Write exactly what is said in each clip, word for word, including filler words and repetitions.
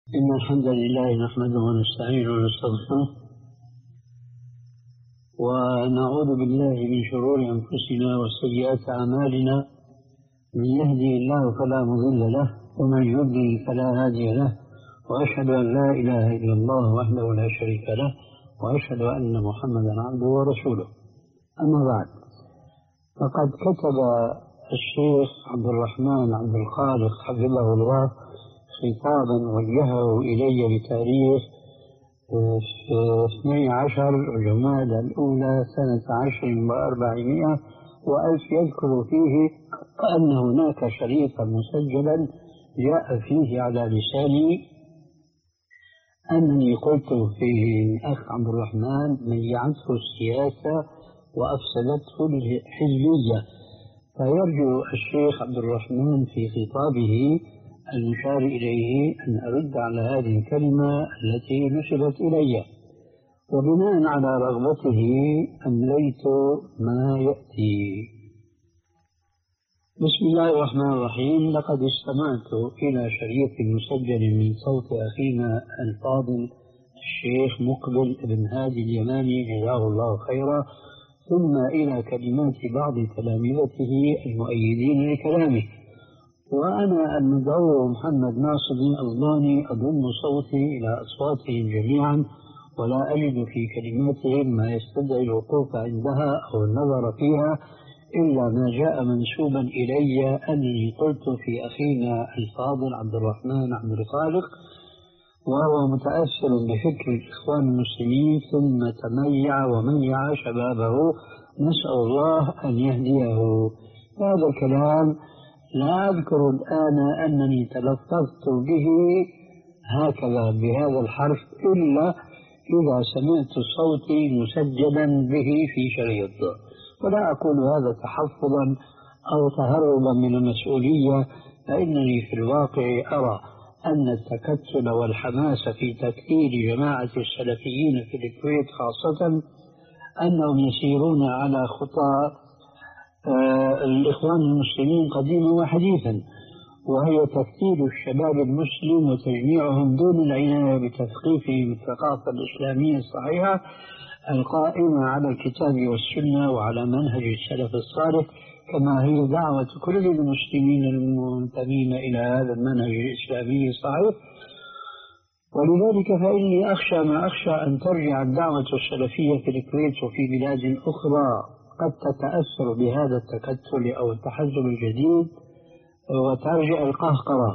إن الحمد لله نحمده ونستعينه ونستغفره ونعوذ بالله من شرور أنفسنا وسيئات أعمالنا. من يهدي الله فلا مضل له ومن يضلل فلا هادي له، وأشهد أن لا إله إلا الله وحده لا شريك له، وأشهد أن محمدا عبده ورسوله. أما بعد، فقد كتب الشيخ عبد الرحمن عبد الخالق حفظه الله خطابا وجهه إلي بتاريخ اثني عشر جمادى الأولى سنة عشر وأربعمائة وألف، يذكر فيه أن هناك شريطا مسجلا جاء فيه على لساني أنني قلت فيه الأخ عبد الرحمن ميعته السياسة وأفسدته الحزبية، فيرجو الشيخ عبد الرحمن في خطابه المشار إليه أن أرد على هذه الكلمة التي نسبت إلي، وبناء على رغبته أمليت ما يأتي. بسم الله الرحمن الرحيم. لقد استمعت إلى شريط مسجل من صوت أخينا الفاضل الشيخ مقبل بن هادي اليماني جزاه الله خيرا، ثم إلى كلمات بعض تلامذته المؤيدين لكلامه، وأنا المدعو محمد ناصر الألباني أضم صوتي إلى أصواتهم جميعا، ولا أجد في كلماتهم ما يستدعي الوقوف عندها أو النظر فيها إلا ما جاء منسوبا إلي أنني قلت في أخينا الفاضل عبد الرحمن عبد الخالق، وهو متأثر بفكر الإخوان المسلمين ثم تميع وميع شبابه، نسأل الله أن يهديه. هذا الكلام لا أذكر الآن أنني تلفظت به هكذا بهذا الحرف إلا إذا سمعت صوتي مسجلا به في شريط، ولا أقول هذا تحفظا أو تهربا من المسؤولية، فإنني في الواقع أرى أن التكتل والحماس في تكثير جماعة السلفيين في الكويت خاصة أنهم يسيرون على خطى آه الإخوان المسلمين قديما وحديثا، وهي تكثير الشباب المسلم وتجميعهم دون العناية بتثقيفهم الثقافة الإسلامية الصحيحة القائمة على الكتاب والسنة وعلى منهج السلف الصالح، كما هي دعوة كل المسلمين المنتمين إلى هذا المنهج الإسلامي الصحيح. ولذلك فإني أخشى ما أخشى أن ترجع الدعوة السلفية في الكويت وفي بلاد أخرى قد تتأثر بهذا التكتل أو التحزب الجديد وترجع القهقرة،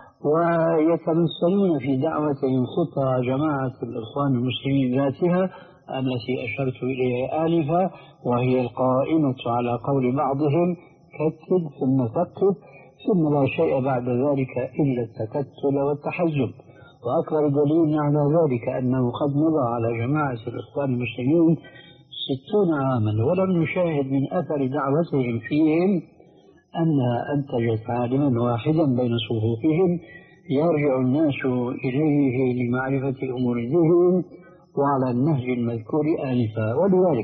ويتمثلون في دعوتهم خطى جماعة الإخوان المسلمين ذاتها التي أشرت إليها آنفا، وهي القائمة على قول بعضهم كتب ثم فكت ثم لا شيء بعد ذلك إلا التكتل والتحزب. وأكبر دليل على ذلك أنه قد مضى على جماعة الإخوان المسلمين ستون عاما ولم نشاهد من أثر دعوتهم فيهم أنها أنتجت عالما واحدا بين صفوفهم يرجع الناس إليه لمعرفة أمور دينهم وعلى النهج المذكور آنفا. ولذلك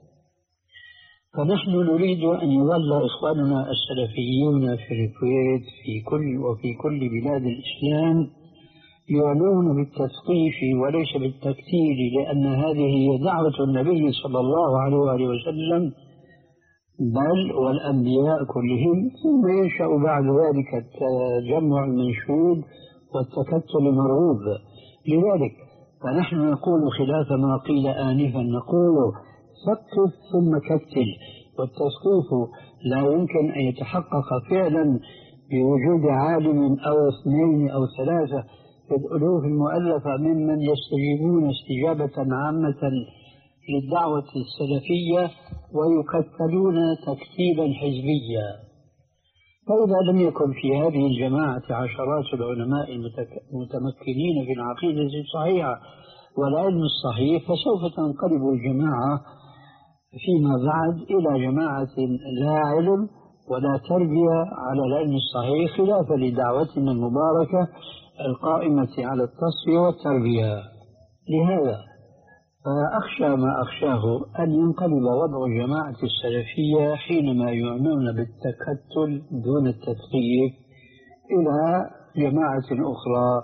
فنحن نريد أن يظل إخواننا السلفيون في الكويت في كل وفي كل بلاد الإسلام يعنون بالتثقيف وليس بالتكثير، لأن هذه هي دعوة النبي صلى الله عليه وآله وسلم بل والأنبياء كلهم، ثم ينشأ بعد ذلك التجمع المنشود والتكتل المرغوب. لذلك فنحن نقول خلاف ما قيل آنفا، نقول ثقف ثم كتل، والتثقيف لا يمكن أن يتحقق فعلا بوجود عالم أو اثنين أو ثلاثة في الألوف المؤلفة ممن يستجيبون استجابة عامة للدعوة السلفية ويكتلون تكتيبا حزبيا. فإذا لم يكن في هذه الجماعة عشرات العلماء المتمكنين في العقيدة الصحيحة والعلم الصحيح، فسوف تنقلب الجماعة فيما بعد إلى جماعة لا علم ولا تربية على العلم الصحيح، خلافا لدعوتنا المباركة القائمة على التصفية والتربية. لهذا فأخشى ما أخشاه أن ينقلب وضع الجماعة السلفية حينما يعنون بالتكتل دون التثقيف إلى جماعة أخرى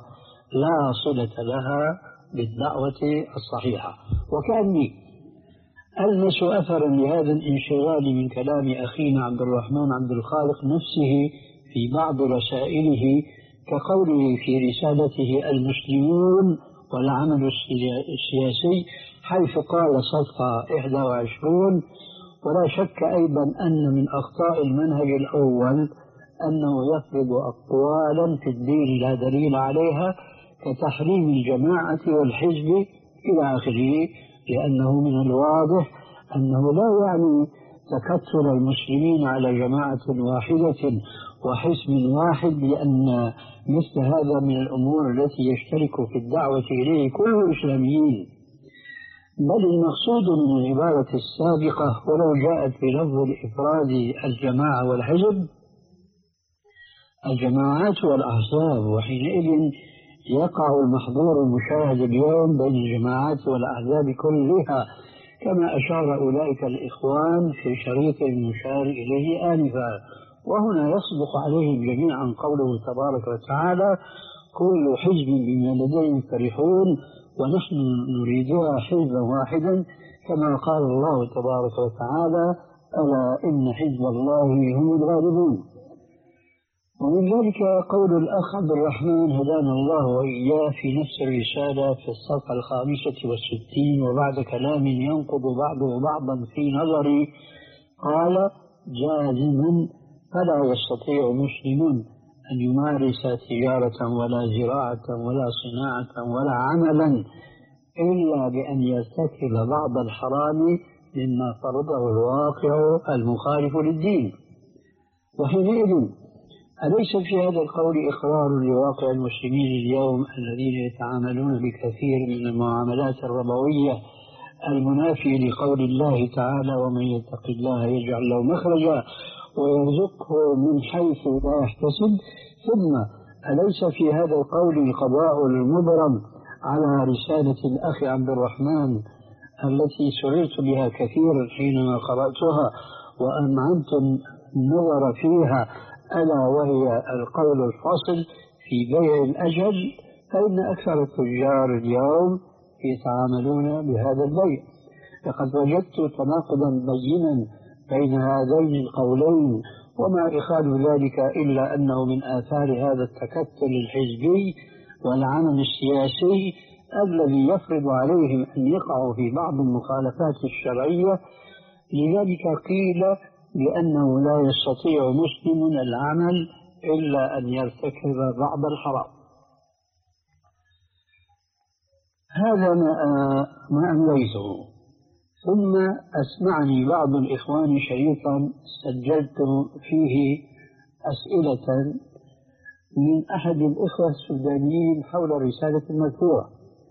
لا صلة لها بالدعوة الصحيحة. وكأني ألمس أثرا لهذا الانشغال من كلام أخينا عبد الرحمن عبد الخالق نفسه في بعض رسائله، كقوله في رسالته المسلمون والعمل السياسي، حيث قال صفحة إحدى وعشرين: ولا شك أيضا أن من أخطاء المنهج الأول أنه يفرض أقوالا في الدين لا دليل عليها، كتحريم الجماعة والحزب إلى آخره، لأنه من الواضح أنه لا يعني تكثر المسلمين على جماعة واحدة وحزب واحد، لأن مثل هذا من الأمور التي يشترك في الدعوة إليه كل الإسلاميين. بل المقصود من العبارة السابقة ولو جاءت بلفظ الإفراد الجماعة والحزب الجماعات والأحزاب، وحينئذ يقع المحظور المشاهد اليوم بين الجماعات والأحزاب كلها، كما أشار أولئك الإخوان في شريط المشار إليه آنفا. وهنا يصدق عليهم جميعا قوله تبارك وتعالى: كل حزب بما لديهم فرحون ونحن نريدها حزبا واحدا، كما قال الله تبارك وتعالى: ألا إن حزب الله هم الغالبون. ومن ذلك قول الأخ عبد الرحمن هدانا الله وإياه في نفس الرسالة في الصفحة الخامسة والستين، وبعد كلام ينقض بعضه بعضا في نظري، قال: جازما فلا يستطيع مسلم أن يمارس تجارة ولا زراعة ولا صناعة ولا عملا إلا بأن يرتكب بعض الحرام مما فرضه الواقع المخالف للدين. وحينئذ أليس في هذا القول إقرار لواقع المسلمين اليوم الذين يتعاملون بكثير من المعاملات الربوية المنافية لقول الله تعالى: ومن يتق الله يجعل له مخرجا ويرزقه من حيث لا يحتسب؟ ثم أليس في هذا القول قضاء المبرم على رسالة الأخ عبد الرحمن التي سررت بها كثيرا حينما قرأتها وأمعنت النظر فيها، ألا وهي القول الفاصل في بيع الأجل؟ فإن أكثر التجار اليوم يتعاملون بهذا البيع. لقد وجدت تناقضا بينا بين هذين القولين، وما إخال ذلك إلا أنه من آثار هذا التكتل الحزبي والعمل السياسي الذي يفرض عليهم أن يقعوا في بعض المخالفات الشرعية. لذلك قيل بأنه لا يستطيع مسلم العمل إلا أن يرتكب بعض الحرام. هذا ما ما أمليته. ثم أسمعني بعض الإخوان شريطا سجلت فيه أسئلة من أحد الإخوة السودانيين حول الرسالة المذكورة: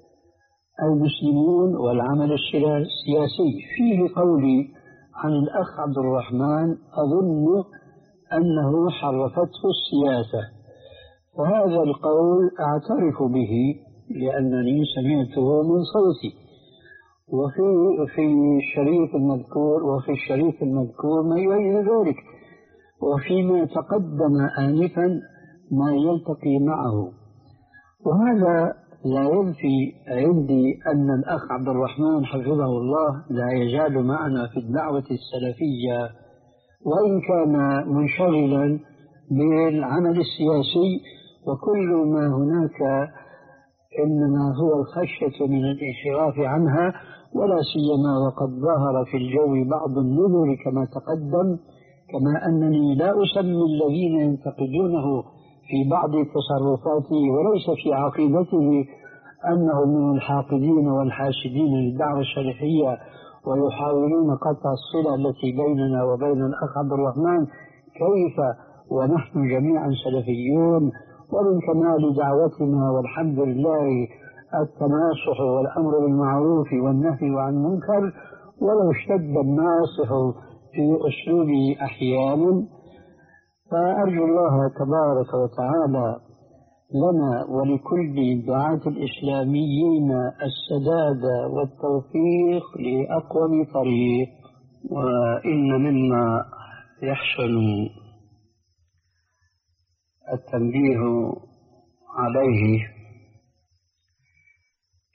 المسلمون والعمل السياسي. فيه قولي عن الأخ عبد الرحمن أظن أنه حرفته السياسة، وهذا القول أعترف به لأنني سمعته من صوتي. وفي في الشريط المذكور وفي الشريط المذكور ما يؤيد ذلك، وفيما تقدم آنفا ما يلتقي معه. وهذا لا ينفي عندي أن الأخ عبد الرحمن حفظه الله لا يزال معنا في الدعوة السلفية، وإن كان منشغلا بالعمل السياسي، وكل ما هناك إنما هو الخشية من الانحراف عنها، ولا سيما وقد ظهر في الجو بعض النذر كما تقدم. كما أنني لا أسمي الذين ينتقدونه في بعض تصرفاته وليس في عقيدته أنهم من الحاقدين والحاسدين للدعوة السلفية ويحاولون قطع الصلة التي بيننا وبين الأخ عبد الرحمن، كيف ونحن جميعا سلفيون، ومن كمال دعوتنا والحمد لله التناصح والأمر بالمعروف والنهي عن المنكر، ولو اشتد الناصح في أسلوبه أحيانا. فأرجو الله تبارك وتعالى لنا ولكل الدعاة الإسلاميين السداد والتوفيق لأقوم طريق. وإن مما يحسن التنبيه عليه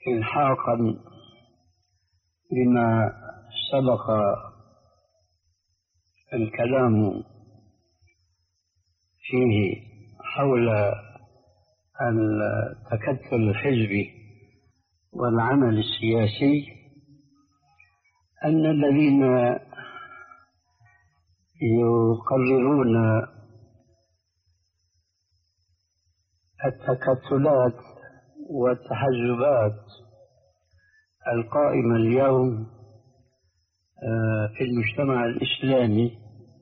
إلحاقا بما سبق الكلام فيه حول التكتل الحزبي والعمل السياسي، أن الذين يقررون التكتلات والتحزبات القائمة اليوم في المجتمع الإسلامي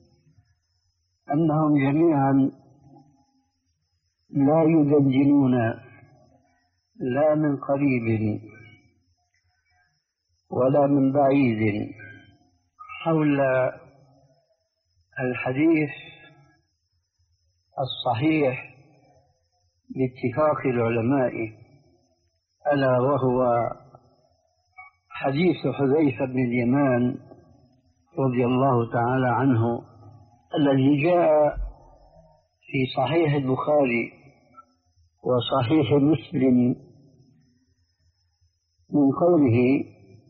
أنهم جميعا لا يدندنون لا من قريب ولا من بعيد حول الحديث الصحيح باتفاق العلماء، ألا وهو حديث حذيفة بن اليمان رضي الله تعالى عنه الذي جاء في صحيح البخاري وصحيح مسلم من قوله: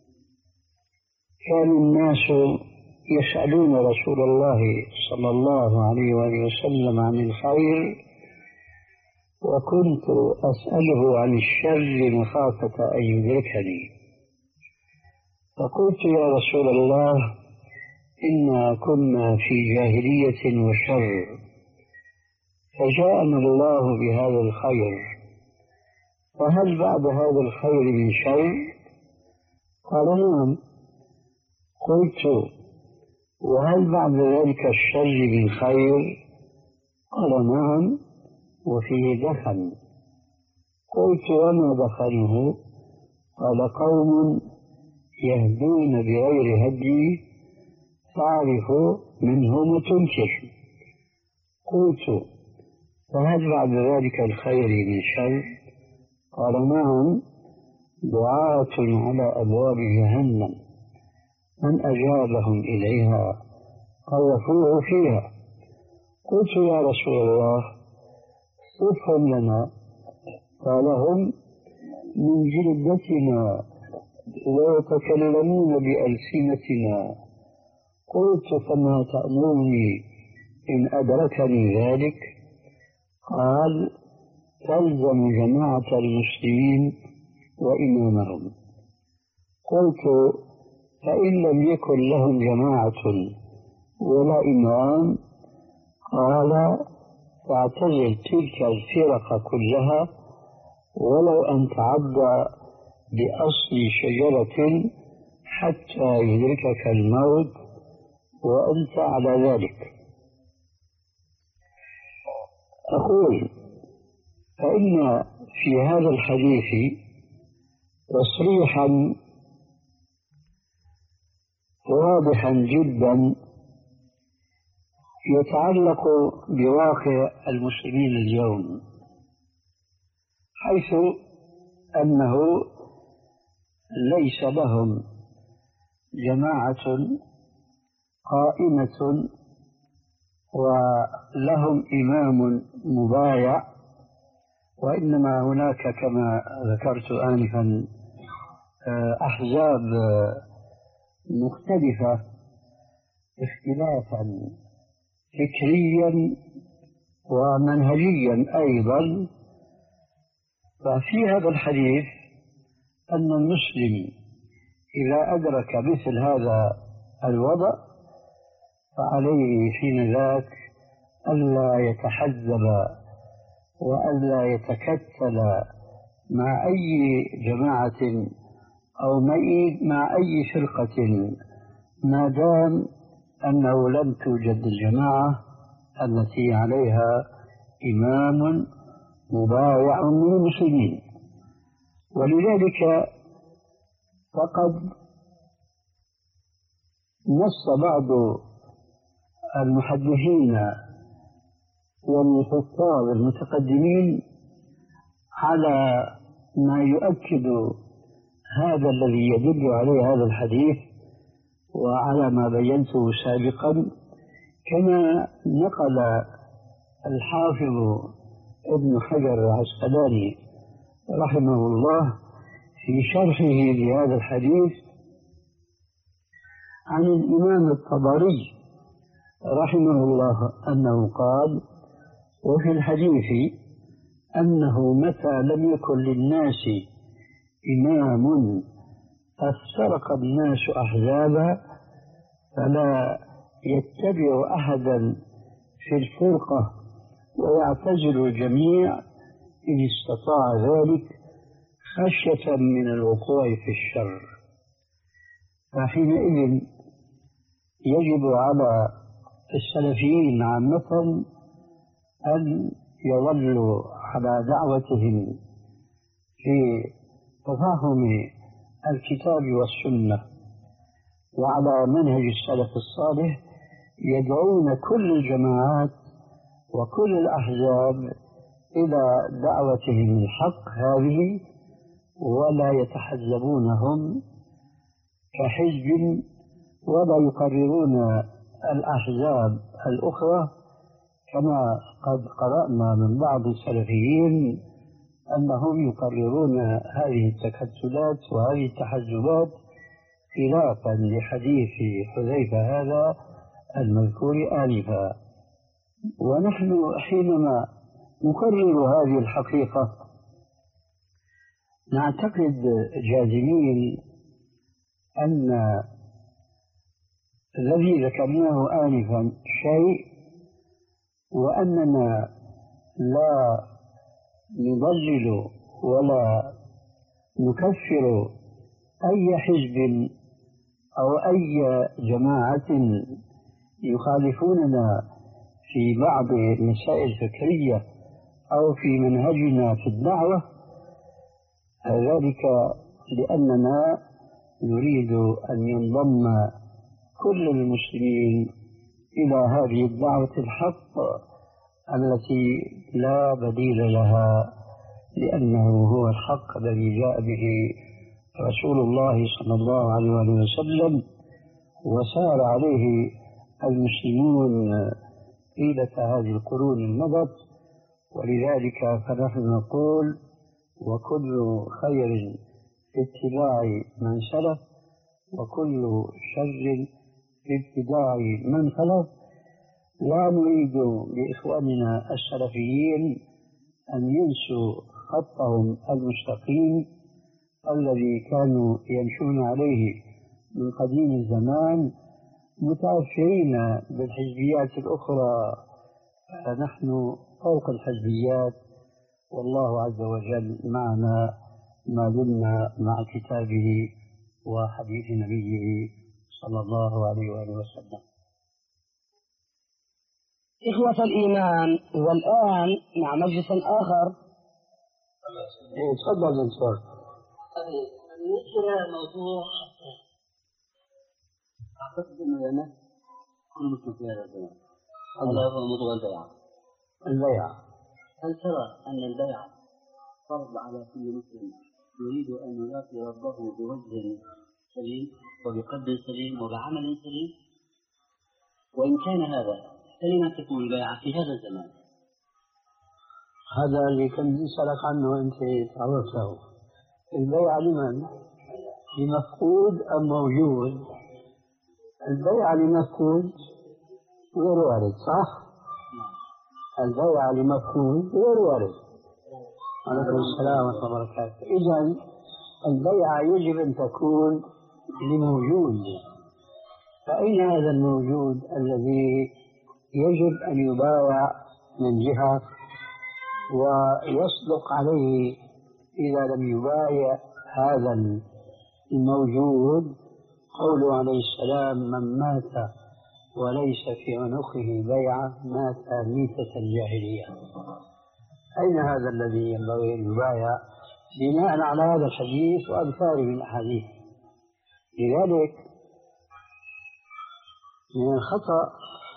كان الناس يسألون رسول الله صلى الله عليه وآله وسلم عن الخير وكنت أسأله عن الشر مخافة أن يدركني، فقلت: يا رسول الله، إنا كنا في جاهلية وشر، فجاءنا الله بهذا الخير، فهل بعد هذا الخير من شر؟ قال: نعم. قلت: وهل بعد ذلك الشر من خير؟ قال: نعم، وفيه دخن. قلت: وما دخنه؟ قال: قوم يهدون بغير هدي تعرف منهم وتنكر. قلت: فهل بعد ذلك الخير من شر؟ قال: نعم، دعاة على أبواب جهنم من أجابهم إليها قذفوه فيها. قلت: يا رسول الله، صفهم لنا. قال: هم من جلدتنا ويتكلمون بألسنتنا. قلت: فما تأمرني إن أدركني ذلك؟ قال: تلزم جماعة المسلمين وإمامهم. قلت: فإن لم يكن لهم جماعة ولا إمام؟ قال: فاعتزل تلك الفرق كلها ولو أن تعدى بأصل شجرة حتى يدركك الموت وأنت على ذلك. أقول: فإن في هذا الحديث تصريحا واضحا جدا يتعلق بواقع المسلمين اليوم، حيث أنه ليس لهم جماعة قائمة ولهم إمام مبايع، وإنما هناك كما ذكرت آنفا أحزاب مختلفة اختلافا فكريا ومنهجيا أيضا. ففي هذا الحديث أن المسلم إذا أدرك مثل هذا الوضع فعليه حين ذاك ألا يتحزب وألا يتكتل مع أي جماعة أو مع أي فرقة ما دام أنه لم توجد الجماعة التي عليها إمام مبايع من المسلمين. ولذلك فقد نص بعض المحدثين والحفاظ المتقدمين على ما يؤكد هذا الذي يدل عليه هذا الحديث وعلى ما بينته سابقا، كما نقل الحافظ ابن حجر العسقلاني رحمه الله في شرحه لهذا الحديث عن الإمام الطبري رحمه الله أنه قال: وفي الحديث أنه متى لم يكن للناس إمام افترق الناس أحزابا فلا يتبع أحدا في الفرقة ويعتزل الجميع إن استطاع ذلك خشية من الوقوع في الشر. فحينئذ يجب على السلفيين عامة أن يظلوا على دعوتهم في تفهم الكتاب والسنة وعلى منهج السلف الصالح، يدعون كل الجماعات وكل الأحزاب إلى دعوتهم الحق هذه، ولا يتحزبونهم كحزب ولا يقررون الأحزاب الأخرى، كما قد قرأنا من بعض السلفيين أنهم يقررون هذه التكتلات وهذه التحزبات خلافا لحديث حذيفة هذا المذكور آنفا. ونحن حينما نقرر هذه الحقيقة نعتقد جازمين أن الذي ذكرناه آنفا شيء، وأننا لا نضلل ولا نكفر أي حزب أو أي جماعة يخالفوننا في بعض المسائل الفكرية أو في منهجنا في الدعوة، ذلك لأننا نريد أن ينضم كل المسلمين إلى هذه الدعوة الحق التي لا بديل لها، لأنه هو الحق الذي جاء به رسول الله صلى الله عليه وسلم وسار عليه المسلمون طيلة هذه القرون المضت. ولذلك فنحن نقول: وكل خير في اتباع من سلف وكل شر في ابتداع من خلف. لا نريد لإخواننا السلفيين أن ينسوا خطهم المستقيم الذي كانوا يمشون عليه من قديم الزمان، متأثرين بالحزبيات الأخرى. فنحن فوق الحزبيات، والله عز وجل معنا ما دمنا مع كتابه وحديث نبيه صلى الله عليه وآله وسلم. إخوة الإيمان، والآن مع مجلس آخر. تفضل منصور. بالنسبة للموضوع أعتقد أنه أنا كل مسلم في هذا الزمان. هذا هو موضوع البيع. البيع، هل ترى أن البيع فرض على كل مسلم يريد أن يلاقي ربه بوجه سليم وبقلب سليم وبعمل سليم؟ وإن كان هذا فلما تكون البيعة في هذا الزمان؟ هذا اللي كنت أسألك عنه أنت عرفته. البيع لمن؟ لمفقود أم موجود؟ البيع لمفقود غير وارد، صح؟ البيع لمفقود غير وارد. عليكم السلام ورحمة الله وبركاته. إذن البيع يجب أن تكون لموجود. فأين هذا الموجود الذي يجب أن يبايع من جهة ويصدق عليه إذا لم يبايع هذا الموجود قوله عليه السلام: من مات وليس في عنقه بيعة مات ميتة الجاهلية. أين هذا الذي ينبغي أن يبايع بناء على هذا الحديث وأمثاله من الأحاديث؟ لذلك من الخطأ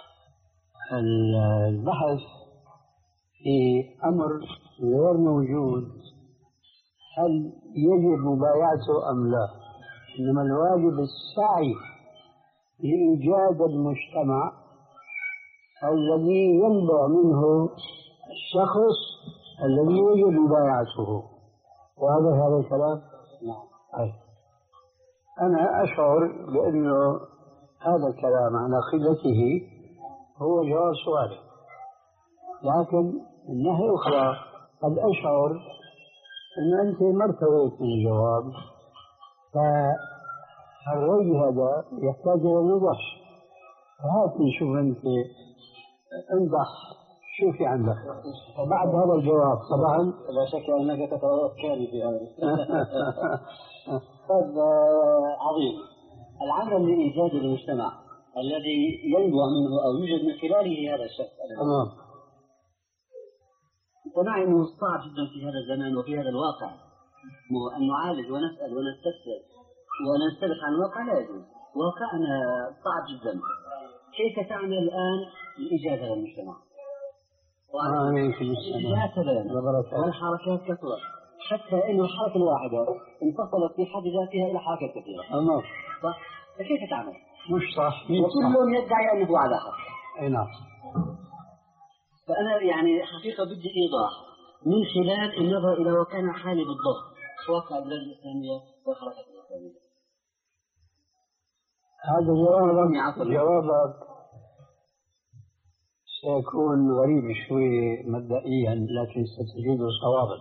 البحث في أمر غير موجود هل يجب مبايعته أم لا، إنما الواجب السعي لإيجاد المجتمع الذي ينبع منه الشخص الذي يجب مبايعته. وهذا هذا الكلام نعم. طيب. أنا أشعر بأنه هذا الكلام على قلته هو جواب سؤالي، لكن من ناحية أخرى قد أشعر أن أنت ما ارتويت من الجواب، فالري هذا يحتاج إلى وضوح. فهات نشوف أنت انضح شو في عندك وبعد هذا الجواب. طبعا لا شك أنك تتوكل في هذا. طيب عظيم. العمل لإيجاد المجتمع الذي ينبع منه أو يوجد من خلاله هذا الشخص. تمام. سمعي أنه صعب جدا في هذا الزمان وفي هذا الواقع أن نعالج ونسأل ونستفسر ونستبح عن الواقع، لا يجوز. واقعنا صعب جدا. كيف تعمل الآن لإيجاد هذا المجتمع؟ الإجابات تبين والحركات كثرة، حتى أن الحركة الواحدة انفصلت في حد ذاتها إلى حركات كثيرة. أمام. صح؟ فكيف تعمل؟ مش صح. وكل يدعي أنه على حق. أي نعم. فأنا يعني حقيقة بدي إيضاح من خلال النظر إلى واقعنا حالي بالضبط، واقع البلاد الإسلامية والحركات الإسلامية. هذا جواب جوابك سيكون غريب شوي مبدئيا، لكن ستجد صوابا.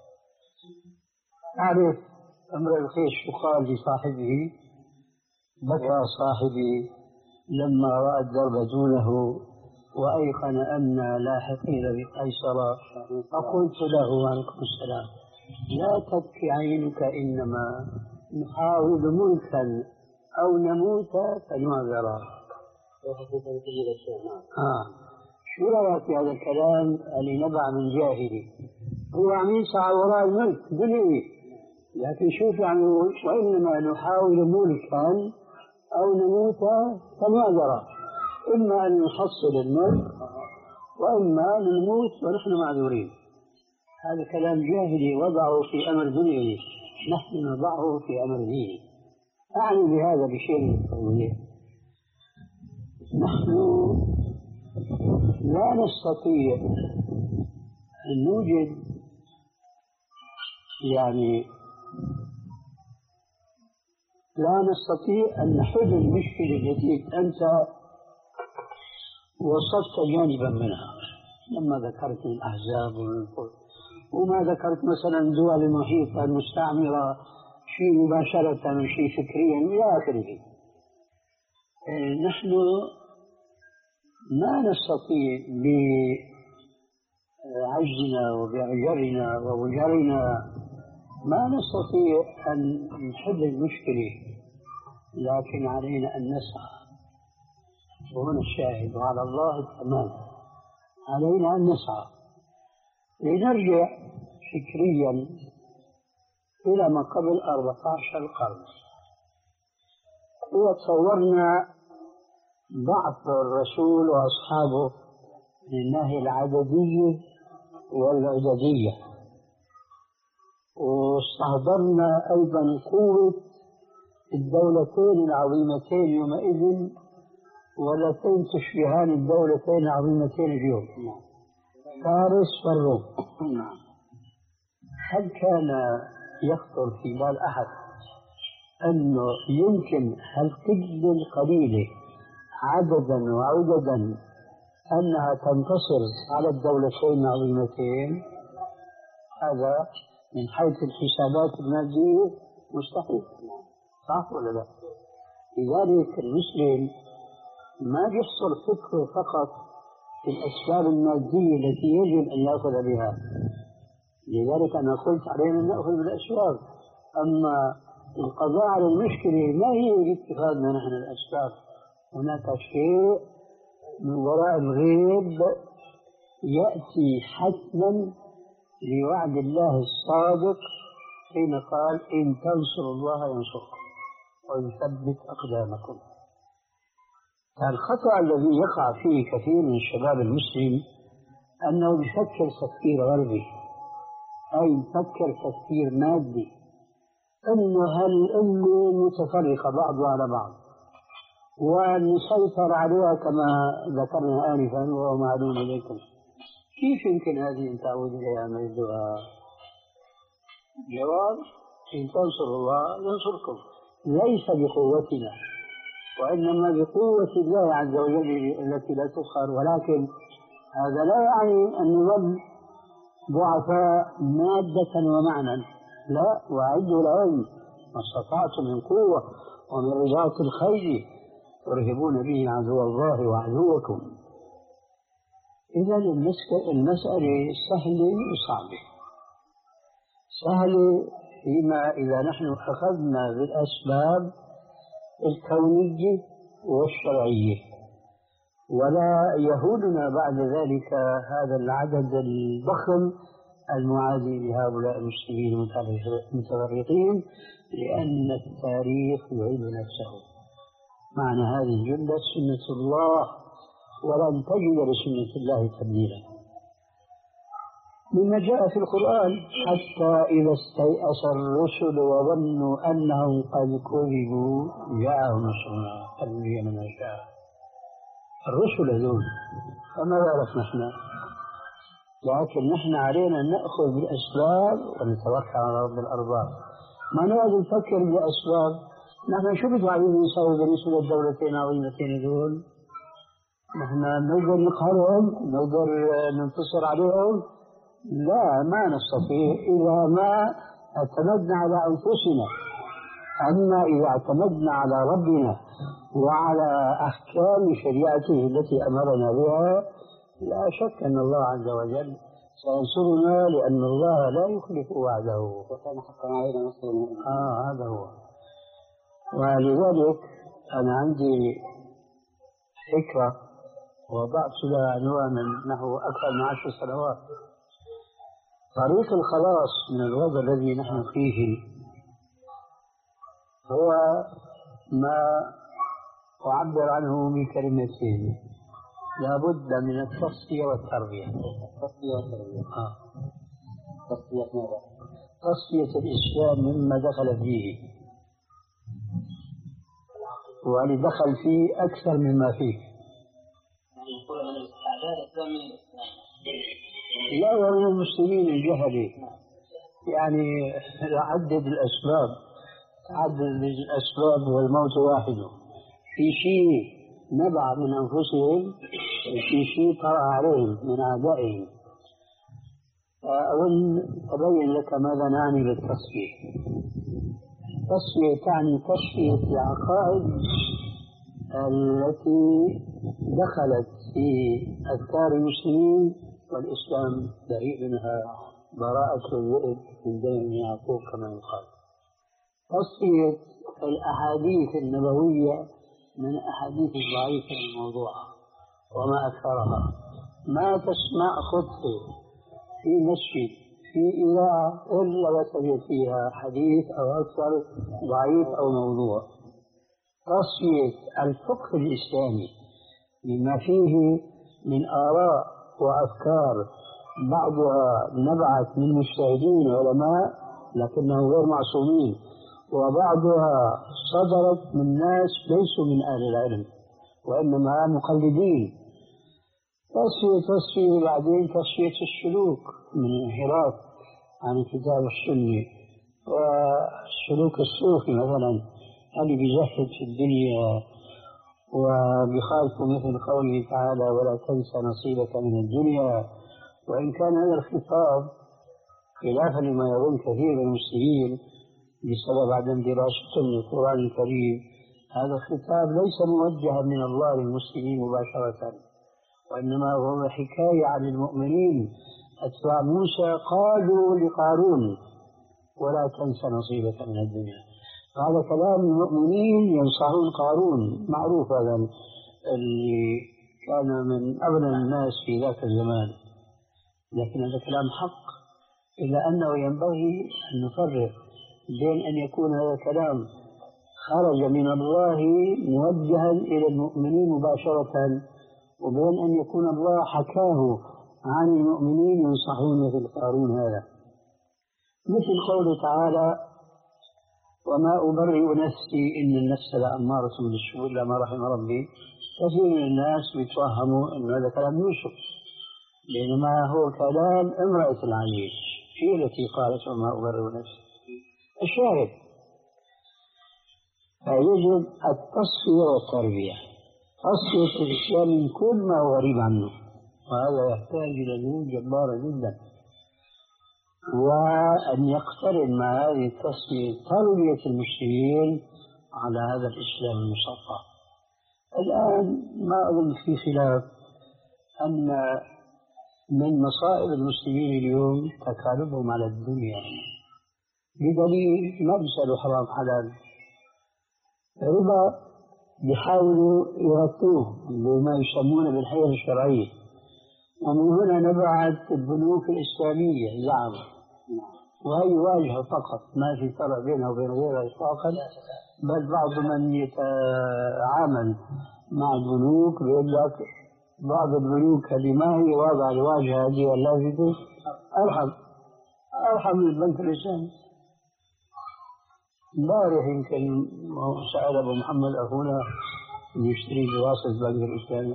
أعرف أمر الخير شو قال لصاحبه؟ بكى صاحبي لما رأى الدرب دونه وأيقن أن لاحقين بقيصر، فقلت له عليكم السلام لا تبكي عينك، إنما نحاول ملكا أو نموت فنعذر. آه. شو رأيك في هذا الكلام اللي نبع من جاهلي؟ هو عم يسعى وراء الملك دنيوي، لكن شوف يعني وإنما نحاول ملكا أو نموت فنعذر، إما أن نحصل الملك وإما أن نموت ونحن معذورين. هذا كلام جاهلي وضعه في أمر دنيوي، نحن نضعه في أمر ديني. أعني بهذا بشيء طويل. نحن لا نستطيع أن نوجد يعني لا نستطيع أن نحل المشكلة التي أنت وصفت جانبا منها لما ذكرت الأحزاب وما ذكرت مثلا دول المحيطة المستعمرة شيء مباشرة وشيء فكريا إلى آخره. نحن ما نستطيع بعجزنا وبعجرنا ووجرنا ما نستطيع أن نحل المشكلة، لكن علينا أن نسعى. وهنا الشاهد وعلى الله التمام. علينا أن نسعى لنرجع فكريا إلى ما قبل أربعة عشر قرن. وتصورنا ضعف الرسول وأصحابه من الناحية العددية والعددية، واستحضرنا أيضا قوة الدولتين العظيمتين يومئذ واللتين تشبهان الدولتين العظيمتين اليوم، فارس والروم. هل كان يخطر في بال أحد أنه يمكن هالقلة القليلة عددا وعددا أنها تنتصر على الدولتين العظيمتين؟ هذا من حيث الحسابات المادية مستحيل، صح ولا لا؟ لذلك المسلم ما يحصر فكره فقط في الأسباب المادية التي يجب أن يأخذ بها. لذلك أنا قلت علينا أن نأخذ بالأسباب، أما القضاء على المشكلة ما هي اتخاذنا نحن الأسباب. هناك شيء من وراء الغيب يأتي حتما لوعد الله الصادق حين قال إن تنصروا الله ينصركم ويثبت أقدامكم. الخطأ الذي يقع فيه كثير من الشباب المسلم أنه يفكر تفكير غربي، أي يفكر تفكير مادي، أنه هالأمة متفرقة بعضها على بعض وأن نسيطر عليها كما ذكرنا آنفا وهو معلوم إليكم. كيف يمكن هذه أن تعود إليها مجدها؟ جواب إن تنصروا الله ينصركم، ليس بقوتنا وإنما بقوة الله عز وجل التي لا تقهر، ولكن هذا لا يعني أن نظل ضعفاء مادة ومعنى، لا، وأعدوا لهم ما استطعتم من قوة ومن رباط الخيل ترهبون به عدو الله وعدوكم. إذا المسألة سهلة وصعبة. سهلة فيما إذا نحن أخذنا بالأسباب الكونية والشرعية، ولا يهودنا بعد ذلك هذا العدد الضخم المعادي لهؤلاء المسلمين المتفرقين، لأن التاريخ يعيد نفسه. معنى هذه الجملة سنة الله، ولن تجد لسنة الله تبديلا. مما جاء في القرآن: حتى إذا استيأس الرسل وظنوا أنهم قد كذبوا جاءهم نصرنا فنجي من نشاء. الرسل هذول فما بالك نحن؟ لكن نحن علينا أن نأخذ بالأسباب ونتوكل على رب الأرباب، ما نقعد نفكر بالأسباب. نحن شو بدنا نسوي بالنسبة للدولتين العظيمتين دول؟ نحن نقدر نقهرهم، نقدر ننتصر عليهم؟ لا، ما نستطيع إذا ما اعتمدنا على أنفسنا. أما إذا اعتمدنا على ربنا وعلى أحكام شريعته التي أمرنا بها، لا شك أن الله عز وجل سينصرنا، لأن الله لا يخلف وعده، وكان حقا علينا نصر المؤمنين. آه هذا هو. ولذلك أنا عندي فكرة وضعت لها عنوانا نحو أكثر من عشر سنوات: طريق الخلاص من الوضع الذي نحن فيه هو ما أعبر عنه بكلمتين: لا بد من التصفية والتربية. تصفية والتربية. آه. تصفية ماذا؟ تصفية الإسلام مما دخل فيه، وأن دخل فيه أكثر مما فيه. يعني يقول من الاستعداد الإسلامي للإسلام. لا، ومن المسلمين الجهلة. يعني عدد الأسباب، عدد الأسباب والموت واحد. في شيء نبع من أنفسهم، في شيء طرأ عليهم من أعدائهم. أظن أبين لك ماذا نعني بالتصفية. التصفية تعني تصفية العقائد التي دخلت في أفكار المسلمين، والإسلام بريء منها براءة الذئب من دم يعقوب كما يقال. تصفية الأحاديث النبوية من الأحاديث الضعيفة الموضوعة وما أكثرها. ما تسمع خطبة في مسجد في إذاعة إلا وتجد فيها حديث أو أكثر ضعيف أو موضوع. تصفية الفقه الإسلامي مما فيه من آراء وأفكار بعضها نبعت من مجتهدين علماء لكنهم غير معصومين، وبعضها صدرت من ناس ليسوا من أهل العلم وإنما مقلدين. تصفية تصفية بعدين تصفية السلوك من الانحراف عن الكتاب والسنة، والسلوك الصوفي مثلا اللي بيزهد في الدنيا وبخالف مثل قوله تعالى: ولا تنسى نصيبك من الدنيا. وإن كان هذا الخطاب خلافا لما يظن كثير من المسلمين بسبب عدم دراستهم للقرآن الكريم، هذا الخطاب ليس موجها من الله للمسلمين مباشرة، وإنما هو حكاية عن المؤمنين أتباع موسى قالوا لقارون: ولا تنسى نصيبك من الدنيا. هذا كلام المؤمنين ينصحون قارون، معروف هذا اللي كان من أغنى الناس في ذاك الزمان، لكن هذا كلام حق، إلا أنه ينبغي أن نفرق بين أن يكون هذا كلام خرج من الله موجها إلى المؤمنين مباشرة، وبين أن يكون الله حكاه عن المؤمنين ينصحون في القارون هذا. مثل قوله تعالى: وما أبرئ نفسي إن النفس لأمارة بالسوء إلا ما رحم ربي. كثير من الناس بيتوهموا أن هذا كلام يوسف، بينما هو كلام امرأة العزيز هي التي قالت: وما أبرئ نفسي. الشاهد فيجب التصفية والتربية، تصفية الإسلام من كل ما هو غريب عنه، وهذا يحتاج إلى جهود جبارة جدا، وأن يقترن مع هذه التصفية تربية المسلمين على هذا الإسلام المصفى. الآن ما أظن في خلاف أن من مصائب المسلمين اليوم تكالبهم على الدنيا، بدليل ما بيسألوا حرام حلال، ربا بيحاولوا يغطوه بما يسمونه بالحيل الشرعية، ومن هنا نبعت البنوك الإسلامية زعموا، وهي واجهة فقط، ما في فرق بينها وبين غيرها إطلاقا، بل بعض من يتعامل مع البنوك بيقول لك بعض البنوك اللي ما هي واضعة الواجهة هذه واللافتة أرحم أرحم من البنك الإسلامي. امبارح يمكن سأل أبو محمد أخونا يشتري بواسطة البنك الإسلامي.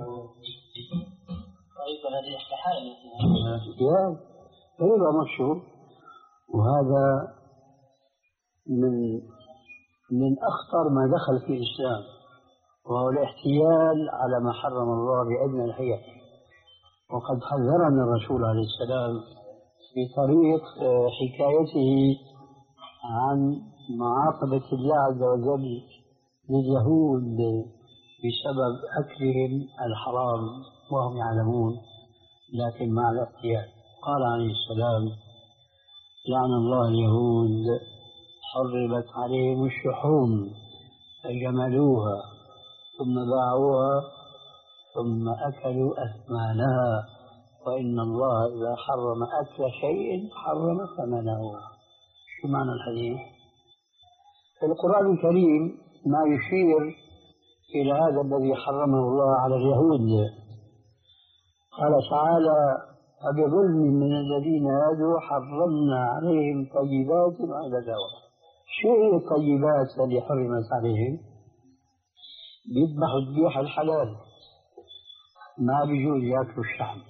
طريقة هذه استحالة. يا ربا مشهور، وهذا من من أخطر ما دخل في الإسلام، وهو الاحتيال على ما حرم الله بأدنى الحيل. وقد حذرنا الرسول عليه السلام في طريق حكايته عن معاقبة الله عز وجل لليهود بسبب أكلهم الحرام وهم يعلمون لكن مع الاحتيال. قال عليه السلام: لعن الله اليهود حرمت عليهم الشحوم فجملوها ثم باعوها ثم أكلوا أثمانها، وإن الله إذا حرم أكل شيء حرم ثمنه. شو معنى الحديث؟ في القرآن الكريم ما يشير إلى هذا الذي حرمه الله على اليهود. قال تعالى: فبظلم من الذين هادوا حرمنا عليهم طيبات وأحللناها. شو هي الطيبات اللي حرمت عليهم؟ بيذبحوا الذبيحة الحلال، ما بيجوز ياكلوا الشحم.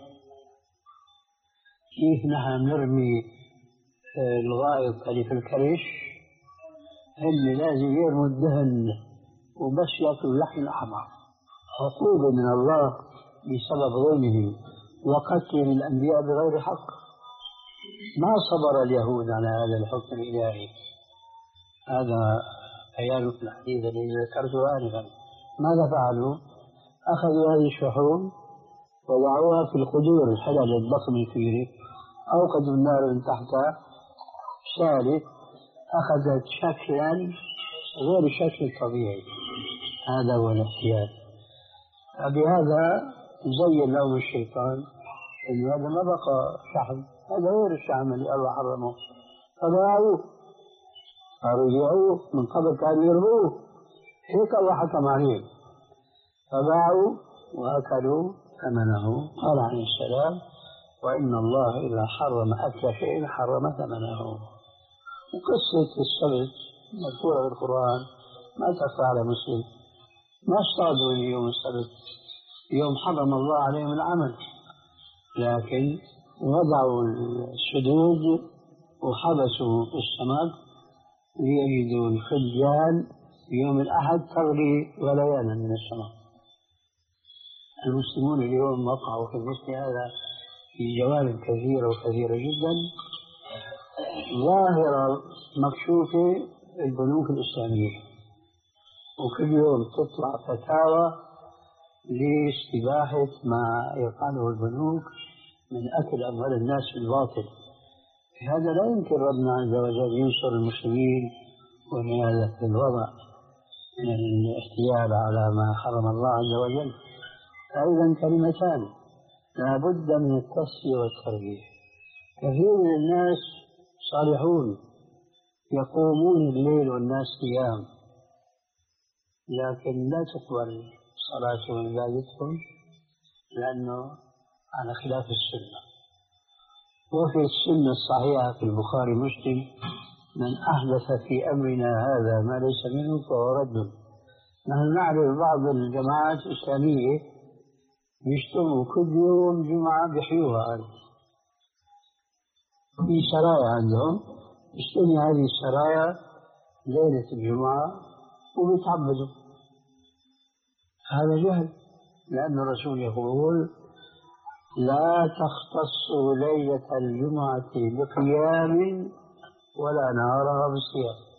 كيف نحن نرمي الغائط اللي في الكرش، اللي لازم يرموا الدهن وبس ياكلوا اللحم الأحمر، عقوبة من الله بسبب ظلمهم وقتل الأنبياء بغير حق. ما صبر اليهود على هذا الحكم الإلهي. هذا بيان في الحديث الذي ذكرته آنفا. ماذا فعلوا؟ أخذوا هذه الشحوم وضعوها في القدور الحلال الضخم الكبير، أوقدوا النار من تحتها ثالث، أخذت شكلا غير الشكل الطبيعي. هذا هو الاحتيال. فبهذا زين لهم الشيطان إن هذا ما بقى شحم، هذا غير الشحم اللي الله حرمه، فباعوه فرجعوه من قبل كانوا يرموه، هيك الله حكم عليهم، فباعوا وأكلوا ثمنه. قال عليه السلام: وإن الله إذا حرم أكل شيء حرم ثمنه. وقصة السبت مذكورة في القرآن ما تخفى على مسلم. ما اصطادوا يوم السبت، يوم حرم الله عليهم العمل، لكن وضعوا السدود وحبسوا السمك ليجدوا الخلجان يوم الأحد تغلي غليانا من السمك. المسلمون اليوم وقعوا في مثل هذا في جوانب كثيرة وكثيرة جدا. ظاهرة مكشوفة البنوك الإسلامية، وكل يوم تطلع فتاوى لاستباحة ما يفعله البنوك من أكل أموال الناس بالباطل. هذا لا يمكن ربنا عز وجل ينصر المسلمين ومن هذا الوضع من الاحتيال على ما حرم الله عز وجل. أيضا كلمتان لا بد من التصفية والتربية. كثير من الناس صالحون يقومون الليل والناس قيام، لكن لا تقبل صلاتهم وعبادتهم لأنه على خلاف السنة. وفي السنة الصحيحة في البخاري مسلم: من أحدث في أمرنا هذا ما ليس منه فهو رد. نحن نعرف بعض الجماعات الإسلامية يجتمعوا كل يوم جمعة بحيوها، في سرايا عندهم، يجتمع هذه السرايا ليلة الجمعة وبيتعبدوا. هذا جهل، لأن الرسول يقول لا تختصوا ليلة الجمعة بقيام ولا نهارها بالصيام.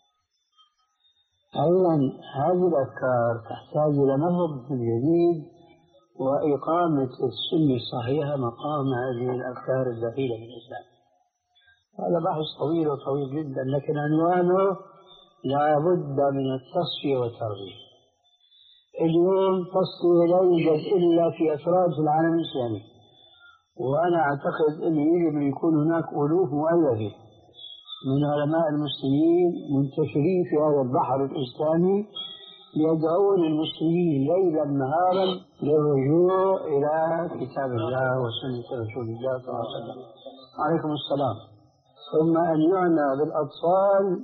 أيضا هذه الأفكار تحتاج إلى نهض جديد وإقامة السنة الصحيحة مقام هذه الأفكار الدخيلة في الإسلام. هذا بحث طويل وطويل جدا، لكن عنوانه لا بد من التصفية والتربية. اليوم تصفية لا يوجد إلا في أفراد في العالم الإسلامي، وأنا أعتقد أنه يجب أن يكون هناك ألوف مؤلفة من علماء المسلمين منتشرين في هذا البحر الإسلامي يدعون المسلمين ليلا نهارا للرجوع إلى كتاب الله وسنة رسول الله صلى الله عليه وسلم. عليكم السلام. ثم أن يعنى بالأطفال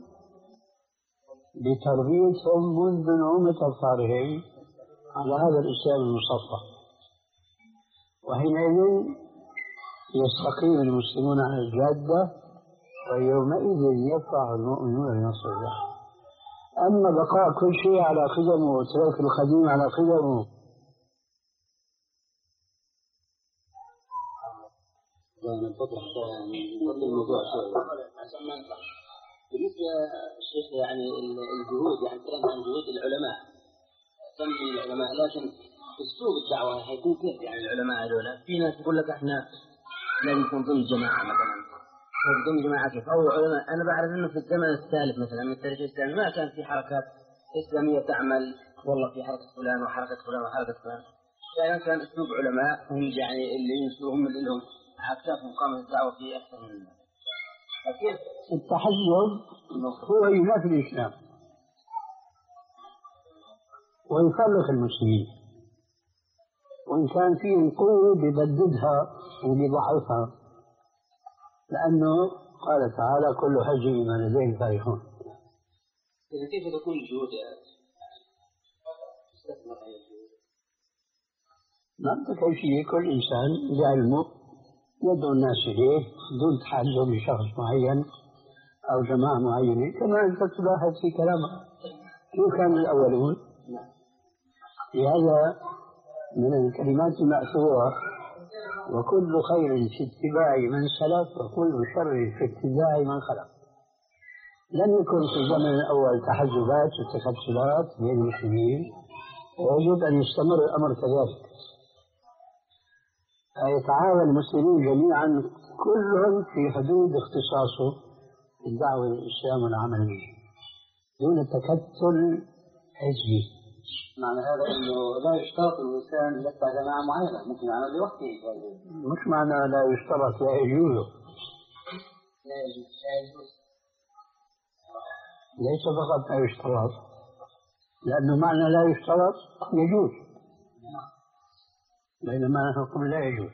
بتربيتهم منذ نعومة أظفارهم على هذا الإسلام المصفى، وحينئذ يستقيم المسلمون على الجادة، ويومئذ يفرح المؤمنون بنصر الله. أما بقاء كل شيء على قدمه وترك القديم على قدمه. الموضوع عشان ما نطلع بالنسبة الشيخ يعني الجهود، يعني كلام عن جهود العلماء كم من العلماء، لكن أسلوب الدعوة حيكون كيف؟ يعني العلماء هذولا في ناس يقول لك احنا لازم نكون ضمن جماعة مثلا، ضمن جماعة كيف؟ أو علماء أنا بعرف إنه في الزمن الثالث مثلا من التاريخ الإسلامي ما كان في حركات إسلامية تعمل والله في حركة فلان وحركة فلان وحركة فلان، يعني كان أسلوب علماء هم يعني اللي ينسوا هم اللي لهم حتى في مقام الدعوة في أكثر من كيف التحزب هو ينافي الإسلام ويفرق المسلمين، وإن كان فيه قوة بيبددها وبيضعفها، لأنه قال تعالى كل حزب بما لديهم فرحون. إذا كيف تكون الجهود يا ما بدك شيء، كل إنسان بعلمه يدعو الناس إليه دون تحزب لشخص معين أو جماعة معينة، كما أنت تلاحظ في كلامه كيف كان الأولون. لهذا من الكلمات المأثورة وكل خير في اتباع من سلف وكل شر في اتباع من خلف. لم يكن في الزمن الأول تحزبات وتكتلات بين المسلمين، ويجب أن يستمر الأمر كذلك، يتعاون المسلمين جميعا كلهم في حدود اختصاصه في الدعوة للإسلام والعمل به دون تكتل حزبي. معنى هذا أنه لا يشترط الإنسان يتبع جماعة معينة، ممكن يعمل لوحده. مش معنى لا يشترط، لا يجوز. لا يجوز لا يجوز ليس فقط لا يشترط، لأنه معنى لا يشترط يجوز، بينما نحكم لا يجوز.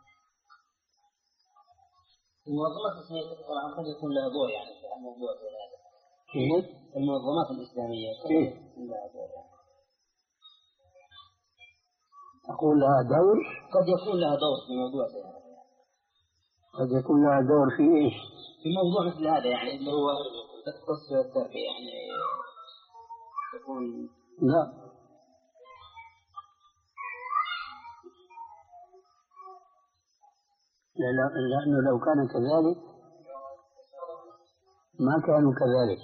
المنظمات الإسلامية طبعا قد يكون لها دور يعني في الموضوع هذا. كيف؟ المنظمات الإسلامية كيف؟ لها دور. أقول لها دور؟ قد يكون لها دور في موضوع هذا. قد يكون لها دور في إيش؟ في موضوع مثل هذا يعني اللي هو التصفية والتربية يعني تكون. لا، لأنه لو كان كذلك ما كانوا كذلك.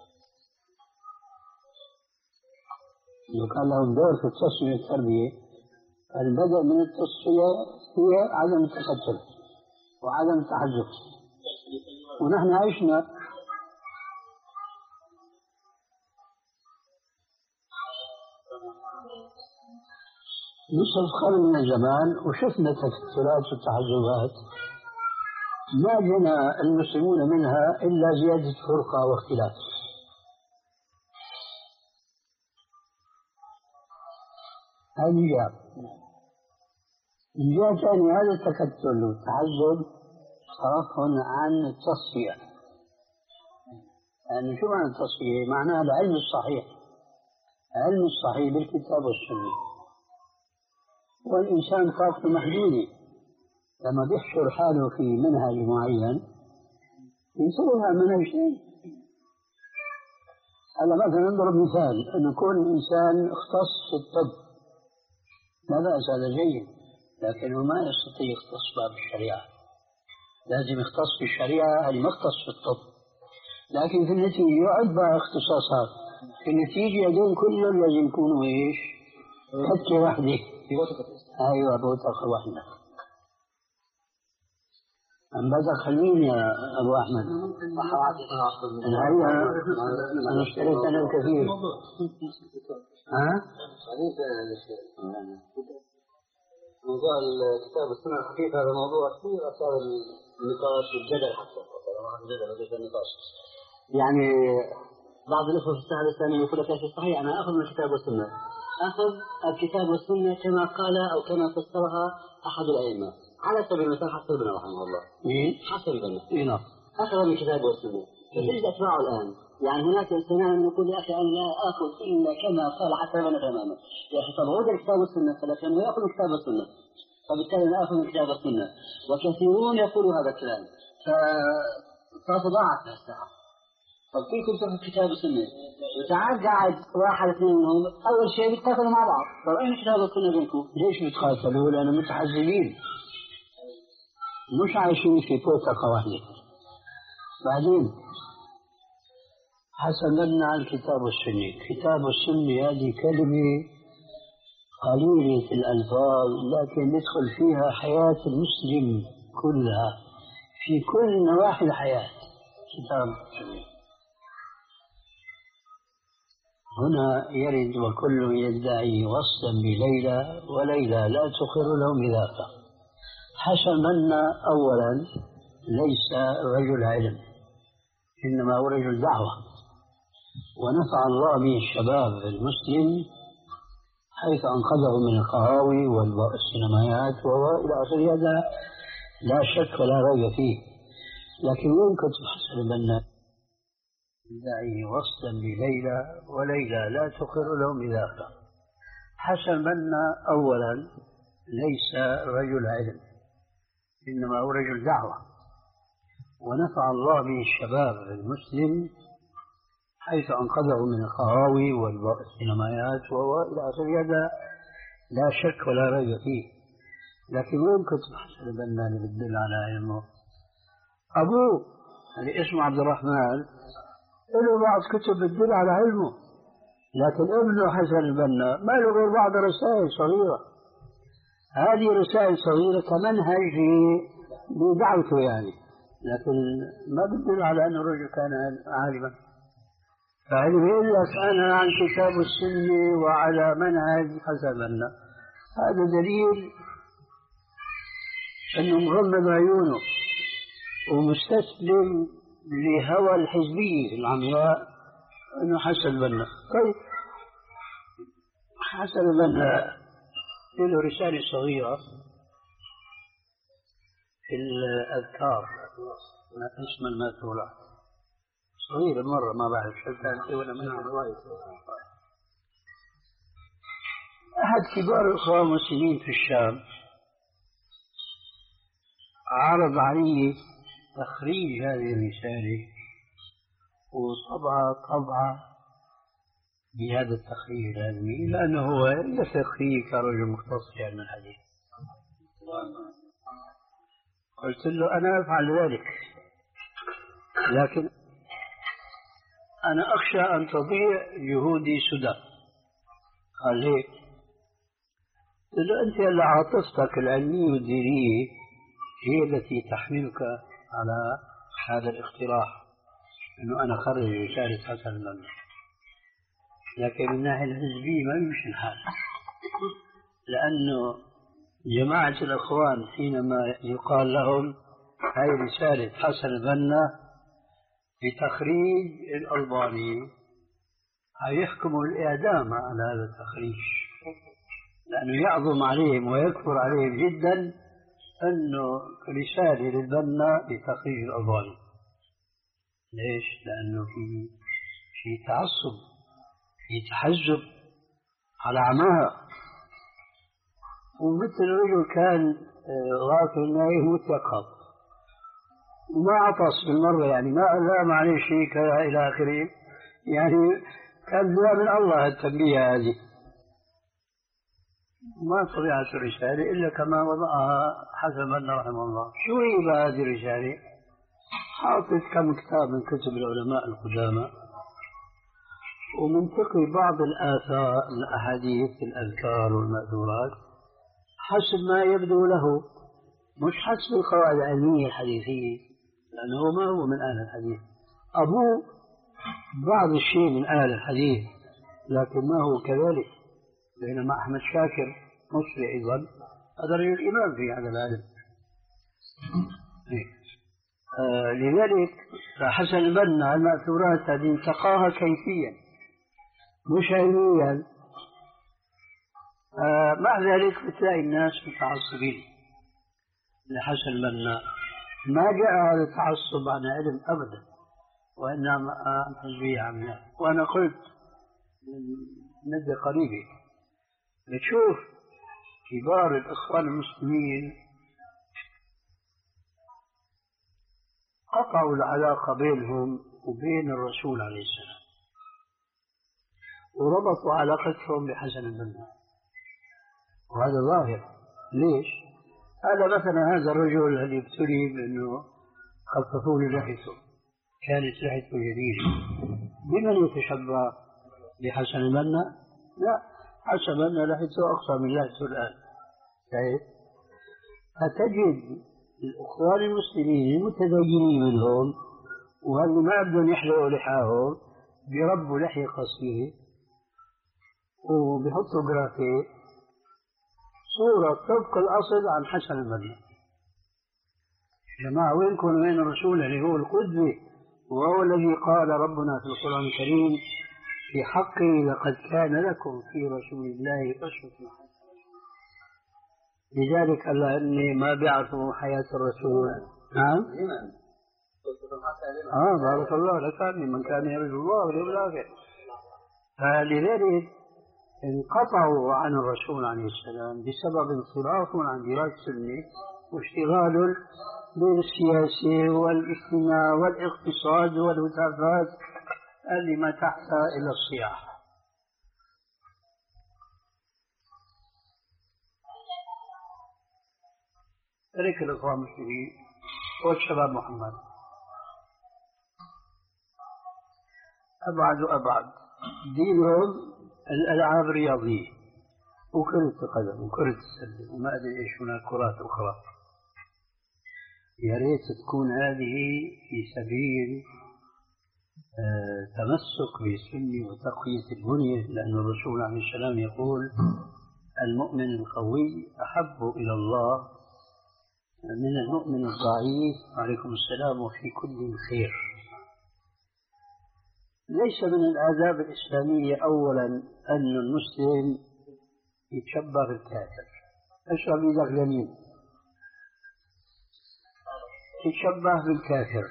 لو كان لهم دور في التصفية والتربية، البدء من التصفية هي عدم التكتل وعدم التحزب، ونحن عشنا نصف قرن من الزمان وشفنا التكتلات والتحزبات، ما جنى المسلمون منها إلا زيادة فرقة واختلاف. هذه جهة. من جهة ثانية هذا التكتل والتحزب صرفهم عن التصفية. يعني شو معنى التصفية؟ معناها العلم الصحيح، علم الصحيح بالكتاب والسنة، والإنسان طاقته محدودة، لما بيحشر حاله في منهج معين ينسوها منهج ثاني. هلا مثلا نضرب مثال أن يكون إنسان اختص في الطب، لا بأس، هذا جيد، لكنه ما يستطيع يختص باب الشريعة، لازم يختص في الشريعة اللي ما اختص في الطب، لكن في النتيجة أربع اختصاصات، في النتيجة هذول كلهم لازم يكونوا إيش؟ حكة واحدة، أيوة بوثقة واحدة. أم بدخل مين يا أبو أحمد؟ أنا أنا اشتريت أنا الكثير. ها؟ موضوع الكتاب والسنة الخفيف هذا موضوع كثير أثار النقاش والجدل، حتى الجدل النقاش. يعني بعض الأخوة في الساحة الإسلامية يقول لك في الصحيح أنا أخذ من الكتاب والسنة، أخذ الكتاب والسنة كما قال أو كما فسرها أحد الأئمة، على سبيل المثال حسن البنا رحمه الله. حسن البنا إيه أخذ من الكتاب والسنة، فتجد أتباعه الآن. يعني هناك استثناء يقول يا أخي أنا لا آخذ إلا كما قال حسن البنا تماما. يا أخي طب هو الكتاب والسنة، فلكن يأخذ الكتاب والسنة، فبالتالي أنا آخذ من الكتاب والسنة، وكثيرون يقولوا هذا الكلام، فتضاعف الساعة. طب كيف تاخذ الكتاب والسنة؟ وتعال قاعد واحد اثنين منهم أول شيء بيتقاتلوا مع بعض، طب أين الكتاب والسنة بينكم؟ ليش بيتقاتلوا؟ لأنهم متحزبين، مش عايشين في بوثقة واحدة. بعدين حسبنا على الكتاب والسنة، الكتاب والسنة هذه كلمة قليلة الألفاظ، لكن ندخل فيها حياة المسلم كلها في كل نواحي الحياة. كتاب والسنة هنا يرد وكل يدعي وصلا بليلى وليلى لا تقر له بذاك. حسبنا أولا ليس رجل علم، إنما هو رجل دعوة، ونفع الله به الشباب المسلم حيث أنقذه من القهاوي والسينمائيات وإلى آخره، هذا لا شك ولا ريب فيه. لكن وين كتب حسن البنا يدعي وصلا بليلى وليلى لا تقر لهم بذاك. حسن البنا أولا ليس رجل علم، إنما هو رجل دعوة، ونفع الله به الشباب المسلم حيث أنقذه من القهاوي والسينمائيات وإلى آخره، هذا لا شك ولا ريب فيه. لكن وين كتب حسن البنا اللي بتدل على علمه؟ أبوه اللي اسمه عبد الرحمن له بعض كتب بتدل على علمه، لكن ابنه حسن البنا ما له غير بعض رسائل صغيرة. هذه رسائل صغيرة كمنهج بدعوته يعني، لكن ما بتدل على أنه الرجل كان عالما. فعلم لك أنا عن كتاب السنة وعلى منهج حسن البنا، هذا دليل أنه مغمض عيونه ومستسلم لهوى الحزبية العمياء أنه حسن البنا. طيب حسن البنا له رسالة صغيرة في الأذكار اسم الماثورة، صغيرة مرة ما بعرف شو كانت ولا من الرواية. أحد كبار الإخوان المسلمين في الشام عرض علي تخريج هذه الرسالة وطبعة طبعة بهذا التخريج العلمي، لأنه هو يثق فيه كرجل مختص في علم الحديث. قلت له أنا أفعل ذلك، لكن أنا أخشى أن تضيع جهودي سدى. قال ليه؟ قلت له أنت اللي عاطفتك العلمية والدينية هي التي تحملك على هذا الاقتراح أنه أنا أخرج رسالة حسن البنا، لكن من الناحية الحزبية ما يمشي الحال، لأنه جماعة الأخوان حينما يقال لهم هاي رسالة حسن البنا بتخريج الألباني هيحكموا الإعدام على هذا التخريج، لأنه يعظم عليهم ويكثر عليهم جدا أنه رسالة للبنا بتخريج الألباني. ليش؟ لأنه في في تعصب، في تحزب على عماها، ومثل رجل كان غافل نايم متيقظ وما عطس بالمرة، يعني ما لا معلش كذا إلى آخره، يعني كان من الله التنبيه هذه. ما طبيعة الرسالة إلا كما وضعها حسن البنا رحمه الله. شو هي بقى هذه الرسالة؟ حاطط كم كتاب من كتب العلماء القدامى، ومنتقي بعض الآثار الأحاديث الأذكار والمأثورات حسب ما يبدو له، مش حسب القواعد العلمية الحديثية، لأنه ما هو من أهل الحديث. أبوه بعض الشيء من أهل الحديث لكن ما هو كذلك، بينما أحمد شاكر مصري أيضا هذا رجل إمام في هذا العلم. آه لذلك حسن البنا المأثورات هذه انتقاها كيفيا مش علميا. آه مع ذلك بتلاقي الناس متعصبين لحسن البنا، ما جاء هذا التعصب عن علم أبدا، وإنما عن حزبية عمياء. وأنا قلت من مدة قريبة نشوف كبار الإخوان المسلمين قطعوا العلاقة بينهم وبين الرسول عليه السلام، وربطوا علاقتهم بحسن البنا، وهذا ظاهر. ليش؟ هذا مثلا هذا الرجل الذي ابتلي بأنه خففوا له لحيته، كانت لحيته جديدة، بمن يتشبه؟ بحسن البنا؟ لا، حسن البنا لحيته أقصى من لحيته الآن. شايف؟ فتجد الإخوان المسلمين المتدينين منهم وهل ما بدهم يحلقوا لحاهم بيربوا لحية قصيرة وبيحطوا جرافيك صورة طبق الأصل عن حسن البنا. جماعة وينكم وين الرسول اللي هو القدوة، وهو الذي قال ربنا في القرآن الكريم في حقه لقد كان لكم في رسول الله أسوة حسنة. لذلك قال إني ما بعثوا حياة الرسول. نعم. آه بارك الله لك من كان يرجو الله واليوم الآخر. فلذلك انقطعوا عن الرسول عليه السلام بسبب انصرافهم عن دراسة السنة واشتغال بالسياسة والاجتماع والاقتصاد والهتافات اللي ما تحتها إلى الصياح. ذلك الإخوان المسلمين والشباب محمد أبعد وأبعد دينهم الألعاب الرياضية وكرة القدم وكرة السلة وما أدري إيش هناك كرات أخرى. يا ريت تكون هذه في سبيل آه تمسك بالسنة وتقوية البنية، لأن الرسول عليه السلام يقول المؤمن القوي أحب إلى الله من المؤمن الضعيف عليكم السلام وفي كل خير. ليس من الآداب الإسلامية أولا أن المسلم يتشبه بالكافر. اشرب يدك اليمين، يتشبه بالكافر.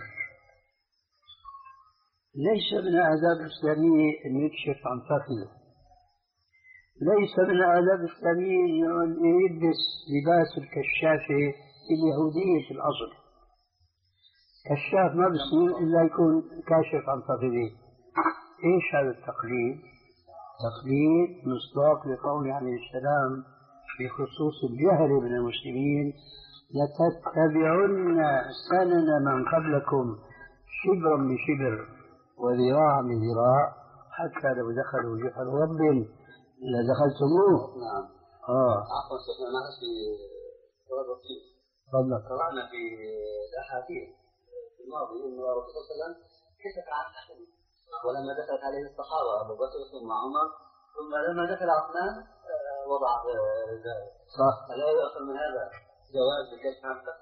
ليس من الآداب الإسلامية أن يكشف عن فخذه. ليس من الآداب الإسلامية أن يلبس لباس الكشافة اليهودية في الأصل. كشاف ما بصير إلا يكون كاشف عن فخذه. إيش هذا التقليد؟ تقليد مصداق لقوله عليه السلام بخصوص الجهل من المسلمين لتتبعن سنن من قبلكم شبرا بشبر وذراعا بذراع حتى لو دخلوا جحر رب لدخلتموه. نعم. آه. عفوا شيخنا ما في ربطين. تفضل. قرأنا في الأحاديث في الماضي أن الرسول صلى الله عليه وسلم كشف عن أحد، ولما دخلت عليه الصحابة أبو بكر ثم عمر ثم لما دخل عثمان وضع ذلك. صح. فلا يؤخذ من هذا جواز الكشف عن فخذ.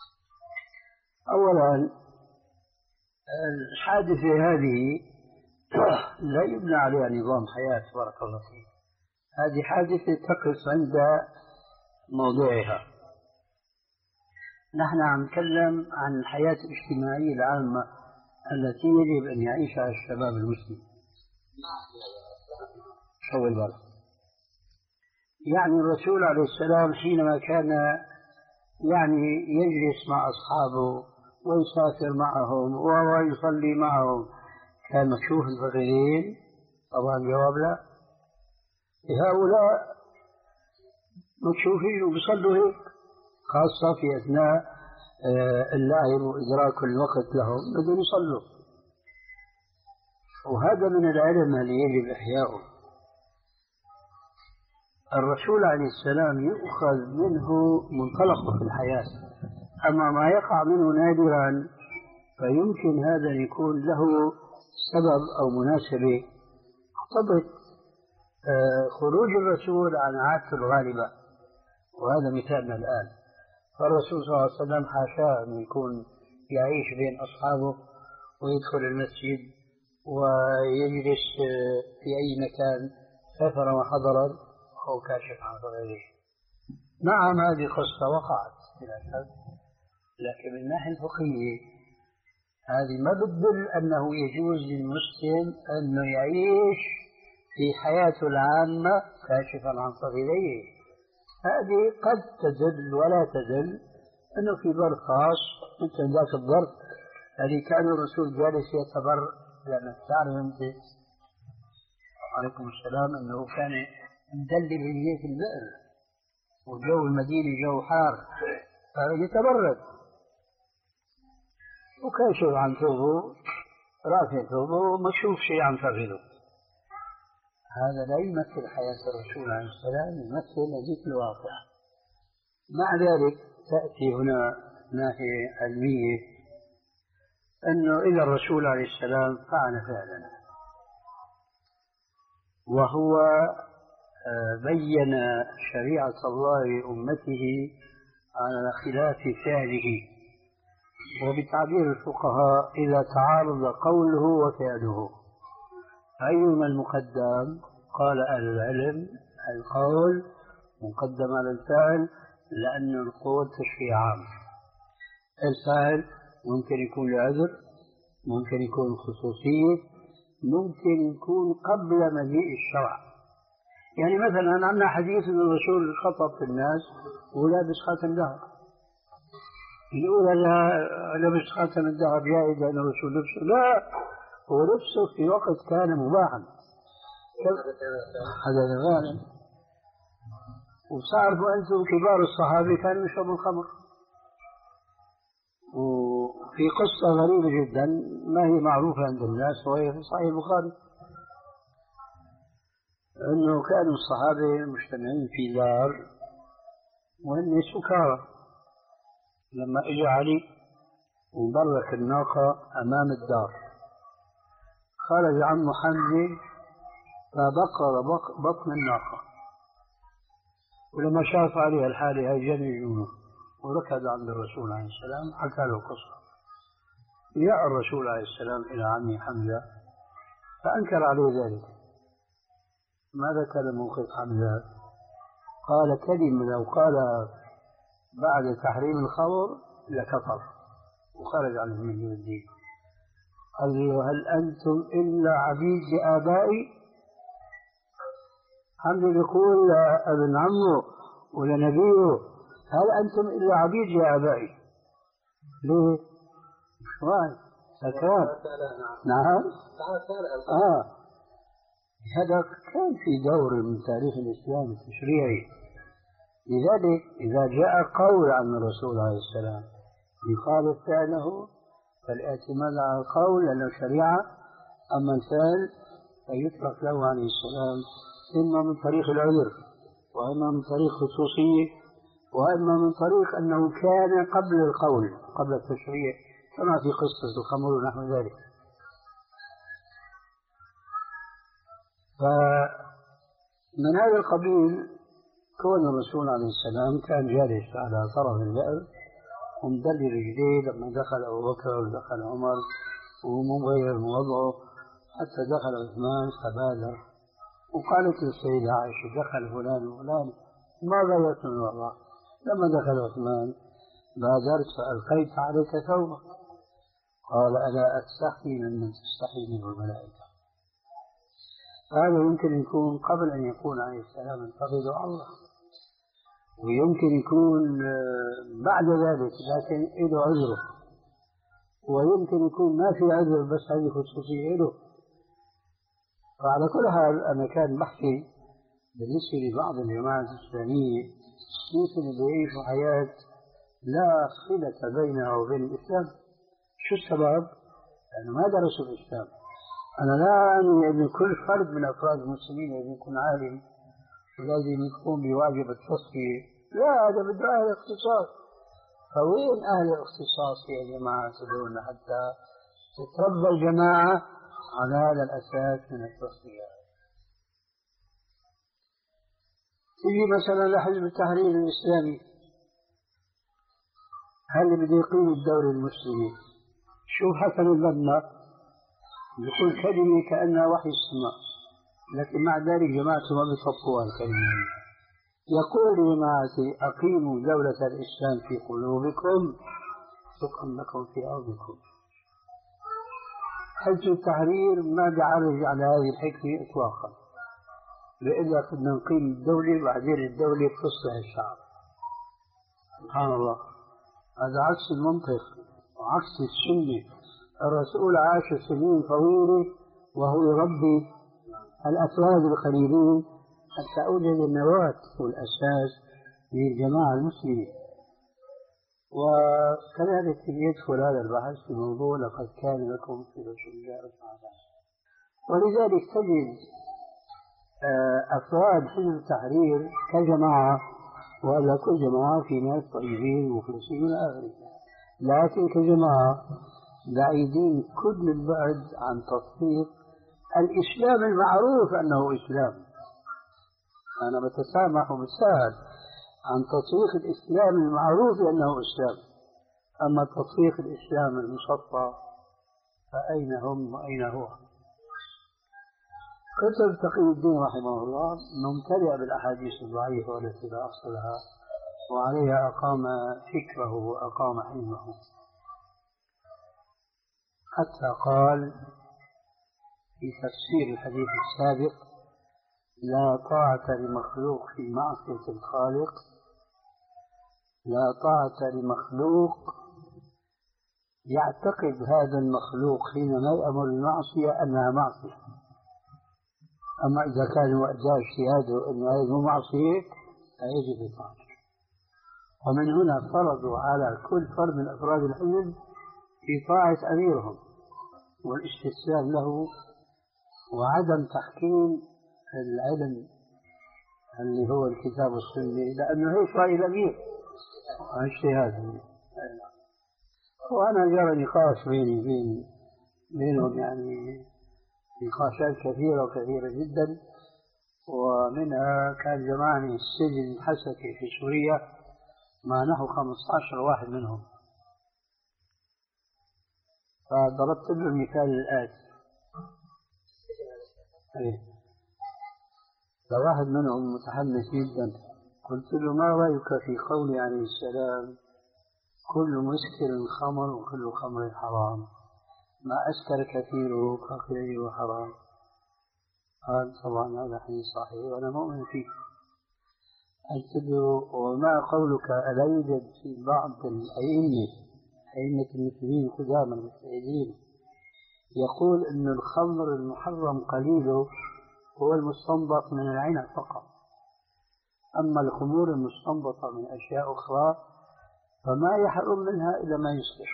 أولا الحادثة هذه لا يبنى عليها نظام حياة بارك الله فيك. هذه حادثة تقف عند موضوعها. نحن عم نتكلم عن الحياة الاجتماعية العامة التي يجب أن يعيشها الشباب المسلم. شو البال؟ يعني الرسول عليه السلام حينما كان يعني يجلس مع أصحابه ويسافر معهم ويصلي معهم كان مكشوف الفخذين؟ طبعا جواب لا. هؤلاء مكشوفين وبيصلوا هيك، خاصة في أثناء اللعب وإدراك الوقت لهم بدهم يصلوا، وهذا من العلم اللي يجب إحياؤه. الرسول عليه السلام يؤخذ منه منطلقه في الحياة، أما ما يقع منه نادرا فيمكن هذا أن يكون له سبب أو مناسبة اقتضت خروج الرسول عن عادته الغالبة، وهذا مثالنا الآن. فالرسول صلى الله عليه وسلم حاشاه أن يكون يعيش بين أصحابه ويدخل المسجد ويجلس في أي مكان سافر وحضر أو كاشف عن غيره. نعم هذه قصة وقعت بلا شك، لكن من الناحية الفقهية هذه ما بتدل أنه يجوز للمسلم أنه يعيش في حياته العامة كاشفا عن صغيريه. هذه قد تدل ولا تدل أنه في ظرف خاص مثل ذاك الظرف الذي كان الرسول جالس يتبر، لأن تعرف أنت عليكم السلام أنه كان مدلل رجليه في البئر وجو المدينة جو حار فيتبرد، وكاشف عن ثوبه رافع ثوبه ومكشوف شيء عن فخذه. هذا لا يمثل حياة الرسول عليه السلام، يمثل هذيك الواقع. مع ذلك تأتي هنا ناحية علمية أنه إذا الرسول عليه السلام فعل فعلا وهو بين شريعة الله لأمته على خلاف فعله، وبتعبير الفقهاء إذا تعارض قوله وفعله أيهما المقدم؟ قال أهل العلم القول مقدم على الفعل، لأن القول تشريع عام. الفعل ممكن يكون لعذر، ممكن يكون خصوصية، ممكن يكون قبل مجيء الشرع. يعني مثلا عندنا حديث أن الرسول خطب في الناس ولابس خاتم ذهب، يقول لابس خاتم الذهب جائز أن الرسول لبسه؟ لا، هو لبسه في وقت كان مباحا، هذا غالب. وبتعرفوا أنتم كبار الصحابة كانوا يشربوا الخمر، وفي قصة غريبة جدا ما هي معروفة عند الناس وهي في صحيح البخاري، أنه كانوا الصحابة مجتمعين في دار وهن سكارى، لما إجى علي وبرك الناقة أمام الدار خرج عمه حمزة فبقر بطن الناقة، ولما شاف عليها الحالة هي جن جنونه وركض عند الرسول عليه السلام حكى له قصة. جاء الرسول عليه السلام إلى عمه حمزة فأنكر عليه ذلك. ماذا كان موقف حمزة؟ قال كلمة لو قال بعد تحريم الخمر لكفر وخرج عن المله والدين. قال له هل أنتم إلا عبيد لآبائي؟ حمزة يقول ابن عمه ولنبيه هل أنتم إلا عبيد لآبائي؟ ليه؟ شوي سكران. نعم آه هذا كان في دور من تاريخ الإسلام التشريعي. لذلك إذا جاء قول عن الرسول عليه السلام يخالف فعله فالاعتماد على القول لأنه شريعة، أما الفعل فيترك له عليه السلام إما من طريق العذر وإما من طريق خصوصية وإما من طريق أنه كان قبل القول قبل التشريع كما في قصة الخمر ونحو ذلك. فمن هذا القبيل كون الرسول عليه السلام كان جالس على طرف البئر ومدلي رجليه لما دخل أبو بكر ودخل عمر ومغير وضعه حتى دخل عثمان فبادر وقالت للسيدة عائشة دخل فلان وفلان ما غيرت من وضعه. لما دخل عثمان بادرت فألقيت عليك ثوبك قال ألا أستحي ممن تستحي منه الملائكة. هذا يمكن يكون قبل أن يكون عليه السلام انتقد الله، ويمكن يكون بعد ذلك لكن إله عذره. ويمكن يكون ما في عذر بس هذه خصوصية له. فعلى كل حال أنا كان بحكي بالنسبة لبعض الجماعات الإسلامية يمكن يعيشوا حياة لا صلة بينها وبين الإسلام. شو السبب؟ لأنه ما درسوا الإسلام. أنا لا أعني أن كل فرد من أفراد المسلمين لازم يكون عالم ولازم يقوم بواجب التصفية، لا، هذا بده أهل اختصاص. فوين أهل الاختصاص يا جماعة تدعون حتى تتربى الجماعة على هذا الأساس من التصفية؟ تجي مثلا لحزب التحرير الإسلامي، هل بده يقيم الدولة المسلمة؟ شوف حسن البنا يقول كلمة كأنها وحي السماء، لكن مع ذلك جماعته ما بيصفوها الكلمة. يقول لجماعتي أقيموا دولة الإسلام في قلوبكم تقم لكم في أرضكم. حزب التحرير ما بيعرج على هذه الحكمة إطلاقا، لإلا كنا نقيم الدولة بعدين الدولة بتصلح الشعب. سبحان الله، هذا عكس المنطق وعكس السنة. الرسول عاش سنين طويلة وهو يربي الأفراد الخليلين حتى أوجد النواة والأساس للجماعة المسلمة. وكذلك يدخل هذا البحث في موضوع لقد كان لكم في رسول الله أسوة حسنة. ولذلك تجد أفراد حزب التحرير كجماعة، ولا كل جماعة في ناس طيبين مخلصين إلى آخره، لكن كجماعة بعيدين كل البعد عن تطبيق الإسلام المعروف أنه إسلام. أنا بتسامح وبساعد عن تطبيق الإسلام المعروف أنه إسلام، أما تطبيق الإسلام المصفى فأين هم وأين هو؟ كتب تقي الدين رحمه الله ممتلئ بالأحاديث الضعيفة والتي لا أصل لها، وعليها أقام فكره وأقام حلمه، حتى قال في تفسير الحديث السابق: لا طاعة لمخلوق في معصية الخالق، لا طاعة لمخلوق يعتقد هذا المخلوق حينما يأمر المعصية أنها معصية. أما إذا كان وقتها اجتهاده أن هذه مو معصية فيجب الطاعة. ومن هنا فرضوا على كل فرد من أفراد الحزب في طاعة أميرهم والاستسلام له وعدم تحكيم العلم اللي هو الكتاب والسنة، لأنه هيك رأي الأمير اجتهاد. وأنا جرى نقاش بيني بين بينهم، يعني نقاشات كثيرة وكثيرة جدا، ومنها كان جمعني السجن الحسكي في سوريا مع نحو خمسة عشر واحد منهم. فضربت له المثال الآتي: فواحد منهم متحمس جدا، قلت له: ما رأيك في قول عليه السلام: كل مسكر خمر وكل خمر حرام، ما أسكر كثيره فقليله حرام؟ قال: طبعا هذا حديث صحيح وأنا مؤمن فيه. قلت له: وما قولك ألا يوجد في بعض الأئمة أئمة المسلمين القدامى المجتهدين يقول أن الخمر المحرم قليله هو المستنبط من العنب فقط، أما الخمور المستنبطة من أشياء أخرى فما يحرم منها إلا ما يسكر.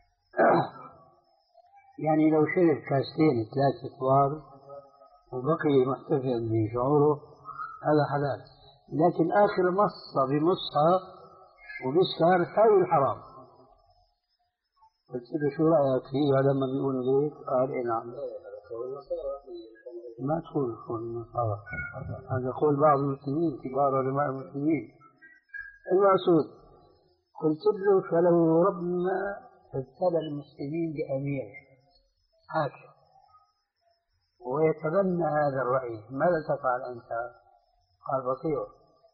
يعني لو شرب كاستين ثلاثة كبار وبقي محتفظ بشعوره هذا حلال، لكن آخر مصة بمصها وبسكر هذا الحرام. قلت له: شو رأيك فيه لما بيقولوا ليك؟ قال: إيه نعم. ما تقول قول النصارى، هذا قول بعض المسلمين كبار علماء المسلمين. المقصود قلت له: فلو ربنا ابتلى المسلمين بأمير حاكم ويتبنى هذا الرأي ماذا تفعل أنت؟ قال: بطيعه.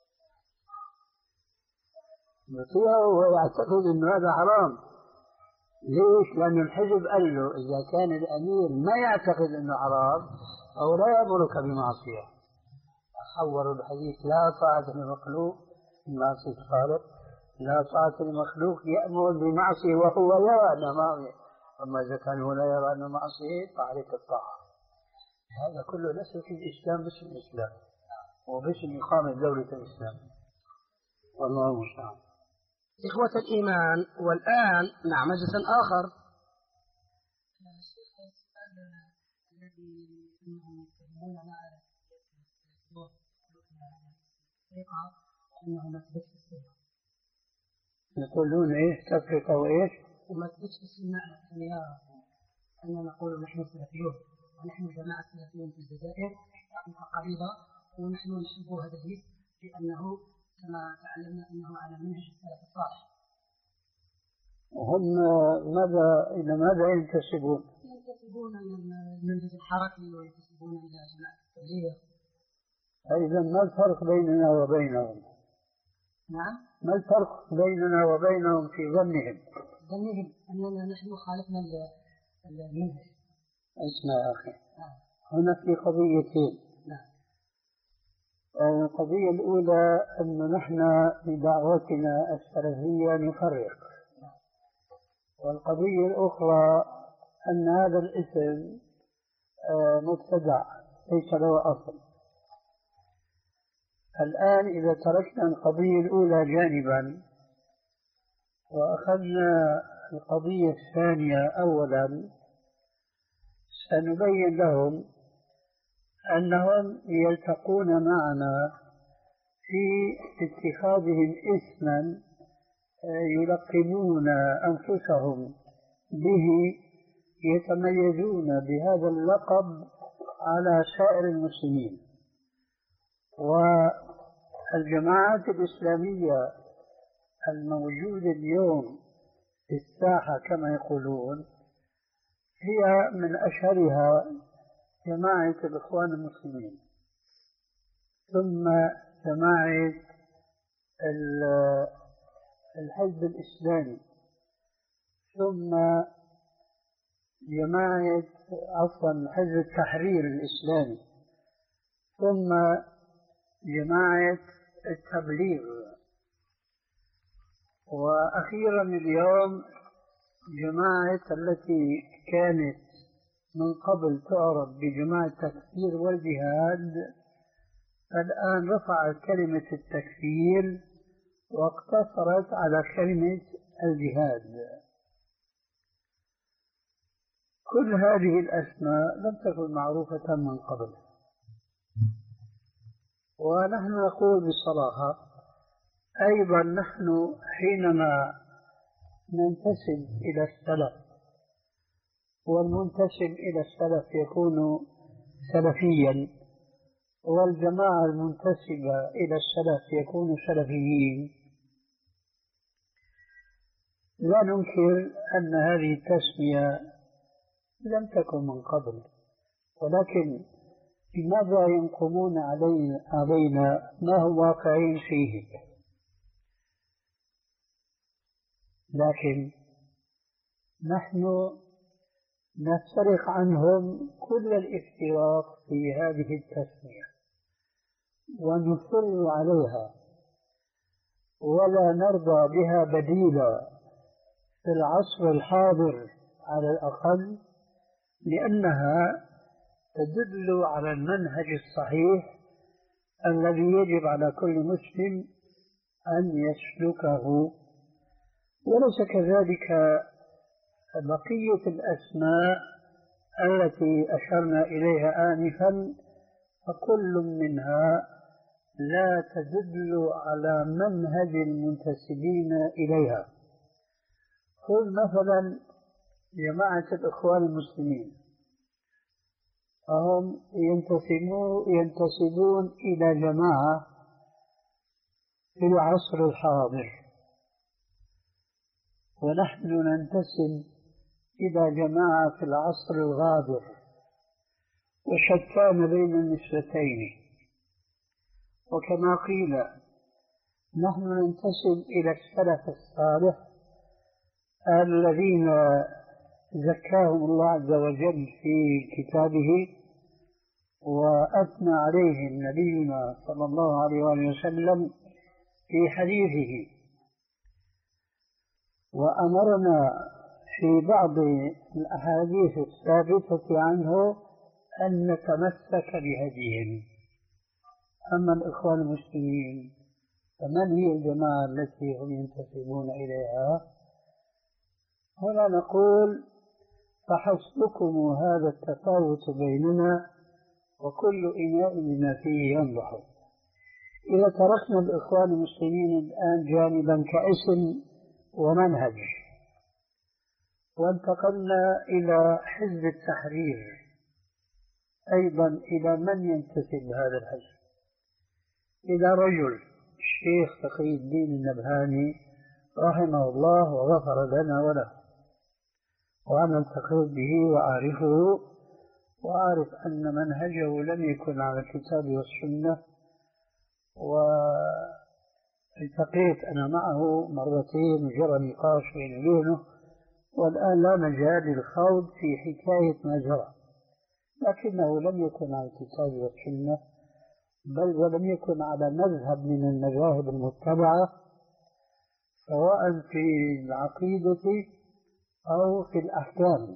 بطيعه ويعتقد أن هذا حرام. ليش؟ لأن الحزب قال له إذا كان الأمير ما يعتقد أنه حرام أو لا يأمرك بمعصية. حوروا الحديث: لا طاعة لمخلوق في معصية الخالق، لا طاعة لمخلوق يأمر بمعصية وهو يرى أنه أما إذا كان هو لا يرى أنه معصية فعليك الطاعة. هذا كله ليس في الإسلام باسم الإسلام وباسم إقامة دولة الإسلام. والله المستعان. إخوة الإيمان، والآن مع مجلس آخر. الشيخ السؤال الذي أنهم يتكلمون على أنه ما تثبتش السنة. يقولون إيه تفرقة وإيش؟ وما تثبتش السنة الأنبياء أننا نقول نحن سلفيون ونحن جماعة سلفيون في الجزائر قريبة ونحن نحب هذا الدين لأنه كما تعلمنا أنه على منهج السلف الصالح. وهم ماذا إلى ماذا ينتسبون؟ ينتسبون إلى المنهج الحركي وينتسبون إلى جماعة التبليغ. إذا ما الفرق بيننا وبينهم؟ نعم. ما الفرق بيننا وبينهم في ظنهم؟ ظنهم أننا نحن خالفنا المنهج. اسمع يا أخي. نعم. هنا في قضيتين. نعم. القضية الأولى أن نحن بدعوتنا السلفية نفرق. نعم. والقضية الأخرى أن هذا الاسم مبتدع ليس له أصل. الآن إذا تركنا القضية الأولى جانبا وأخذنا القضية الثانية أولا سنبين لهم أنهم يلتقون معنا في اتخاذهم اسما يلقنون أنفسهم به يتميزون بهذا اللقب على سائر المسلمين. والجماعات الإسلامية الموجودة اليوم في الساحة كما يقولون هي من أشهرها جماعة الإخوان المسلمين، ثم جماعة الحزب الإسلامي، ثم جماعة عفوا حزب التحرير الإسلامي، ثم جماعة التبليغ، وأخيرا اليوم جماعة التي كانت من قبل تعرف بجماعة التكفير والجهاد الآن رفعت كلمة التكفير واقتصرت على كلمة الجهاد. كل هذه الأسماء لم تكن معروفة من قبل، ونحن نقول بصراحة أيضا نحن حينما ننتسب إلى السلف، والمنتسب إلى السلف يكون سلفيا، والجماعة المنتسبة إلى السلف يكون سلفيين، لا ننكر أن هذه التسمية لم تكن من قبل، ولكن لماذا ينقمون علينا, علينا ما هم واقعين فيه؟ لكن نحن نفترق عنهم كل الافتراق في هذه التسمية ونصر عليها ولا نرضى بها بديلا في العصر الحاضر على الأقل، لأنها تدل على المنهج الصحيح الذي يجب على كل مسلم أن يسلكه. وليس كذلك بقية الأسماء التي أشرنا إليها آنفا، فكل منها لا تدل على منهج المنتسبين إليها. خذ مثلا جماعة الإخوان المسلمين، فهم ينتسبون إلى جماعة في العصر الحاضر، ونحن ننتسب إلى جماعة في العصر الغابر، وشتان بين النسبتين. وكما قيل نحن ننتسب إلى السلف الصالح الذين زكاهم الله عز وجل في كتابه وأثنى عليهم نبينا صلى الله عليه وسلم في حديثه، وأمرنا في بعض الأحاديث الثابتة عنه أن نتمسك بهديهم. أما الإخوان المسلمين فمن هي الجماعة التي هم ينتسبون إليها؟ هنا نقول فحسبكم هذا التفاوت بيننا وكل إناء بما فيه ينضح. إذا تركنا الإخوان المسلمين الآن جانبا كاسم ومنهج وانتقلنا إلى حزب التحرير، أيضا إلى من ينتسب هذا الحزب؟ إلى رجل الشيخ تقي الدين النبهاني رحمه الله وغفر لنا وله، وأنا التقيت به وأعرفه وأعرف أن منهجه لم يكن على الكتاب والسنة، والتقيت أنا معه مرتين وجرى نقاش بيني وبينه، والآن لا مجال للخوض في حكاية ما جرى، لكنه لم يكن على الكتاب والسنة، بل ولم يكن على مذهب من المذاهب المتبعة سواء في العقيدة أو في الأحكام.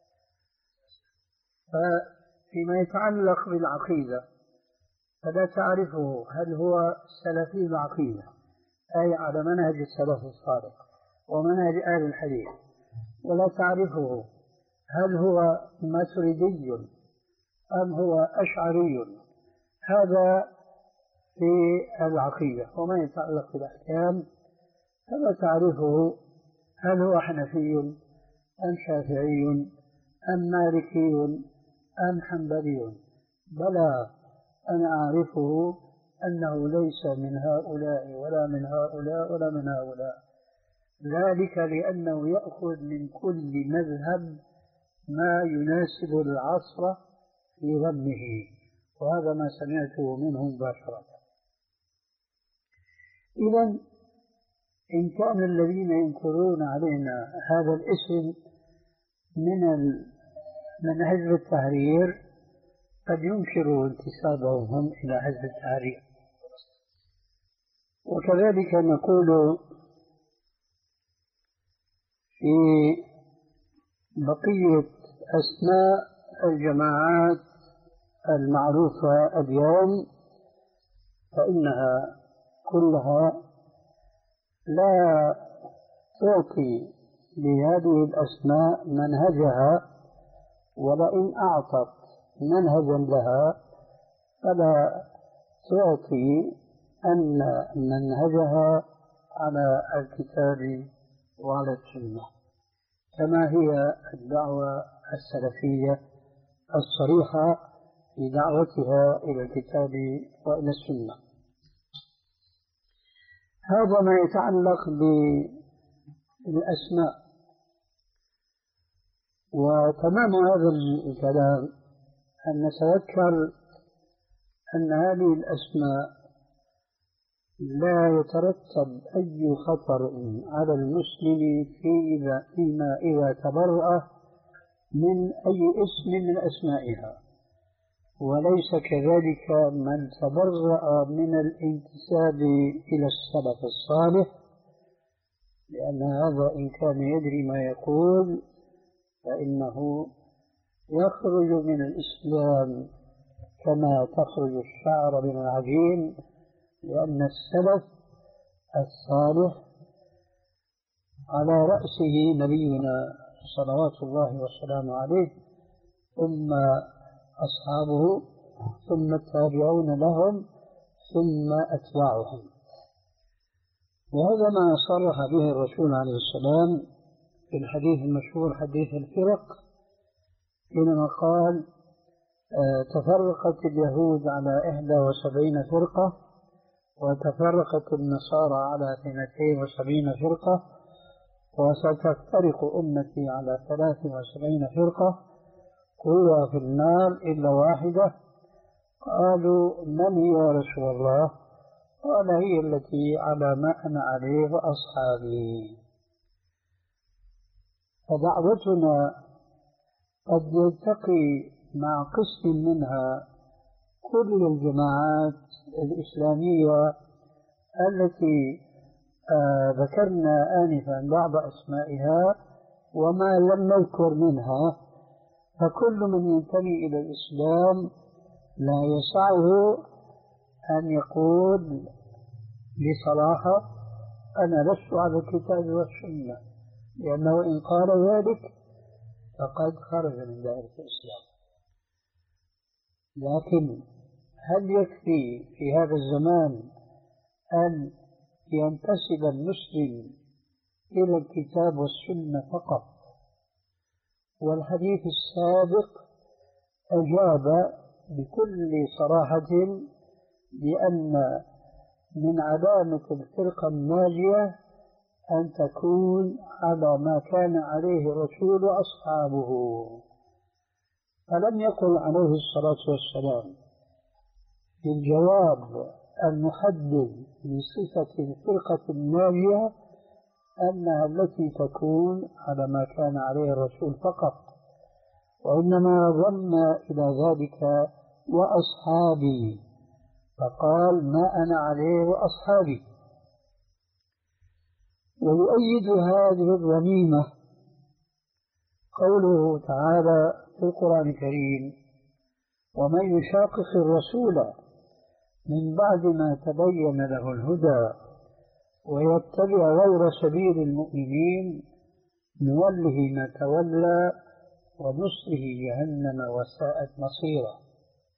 فيما يتعلق بالعقيدة فلا تعرفه هل هو سلفي العقيدة أي على منهج السلف الصالح ومنهج أهل الحديث، ولا تعرفه هل هو ماتريدي أم هو أشعري، هذا في العقيدة. وما يتعلق بالأحكام فلا تعرفه هل هو حنفي أم شافعي أم مالكي أم حنبلي، بلى أنا أعرفه أنه ليس من هؤلاء ولا من هؤلاء ولا من هؤلاء، ذلك لأنه يأخذ من كل مذهب ما يناسب العصر في ظنه، وهذا ما سمعته منه مباشرة. إذن إن كان الذين ينكرون علينا هذا الاسم من من حزب التحرير قد ينكروا انتسابهم هم إلى حزب التحرير. وكذلك نقول في بقية أسماء الجماعات المعروفة اليوم فإنها كلها لا تعطي لهذه الأسماء منهجها، ولئن أعطت منهجا لها فلا تعطي أن منهجها على الكتاب وعلى السنة، كما هي الدعوة السلفية الصريحة في دعوتها إلى الكتاب وإلى السنة. هذا ما يتعلق بالأسماء. وتمام هذا الكلام أن نتذكر أن هذه الأسماء لا يترتب أي خطر على المسلم فيما إذا تبرأ من أي اسم من أسمائها، وليس كذلك من تبرأ من الانتساب إلى السلف الصالح، لأن هذا إن كان يدري ما يقول فإنه يخرج من الإسلام كما تخرج الشعر من العجين، لأن السلف الصالح على رأسه نبينا صلوات الله وسلامه عليه، ثم أصحابه، ثم التابعون لهم، ثم أتباعهم. وهذا ما صرح به الرسول عليه السلام في الحديث المشهور حديث الفرق، حينما قال تفرقت اليهود على إحدى وسبعين فرقة وتفرقت النصارى على اثنتين وسبعين فرقة وستفترق أمتي على ثلاث وسبعين فرقة كلها في النار إلا واحدة. قالوا من هي يا رسول الله؟ قال هي التي على ما أنا عليه وأصحابي. فدعوتنا قد يلتقي مع قسم منها كل الجماعات الإسلامية التي آه ذكرنا آنفا بعض أسمائها، وما لم نذكر منها، فكل من ينتمي إلى الإسلام لا يسعه أن يقول بصراحة أنا لست على الكتاب والسنة، لأنه إن قال ذلك فقد خرج من دائرة الإسلام. لكن هل يكفي في هذا الزمان أن ينتسب المسلم إلى الكتاب والسنة فقط؟ والحديث السابق أجاب بكل صراحة بأن من علامة الفرقة الناجية أن تكون على ما كان عليه الرسول وأصحابه. فلم يقل عليه الصلاة والسلام في الجواب المحدد لصفة الفرقة الناجية أنها التي تكون على ما كان عليه الرسول فقط، وإنما ضم إلى ذلك وأصحابي، فقال ما أنا عليه وأصحابي. ويؤيد هذه الرميمة قوله تعالى في القرآن الكريم ومن يشاقق الرسول من بعد ما تبين له الهدى ويتبع غير سبيل المؤمنين نوله ما تولى ونصره جهنم وساءت مصيرا.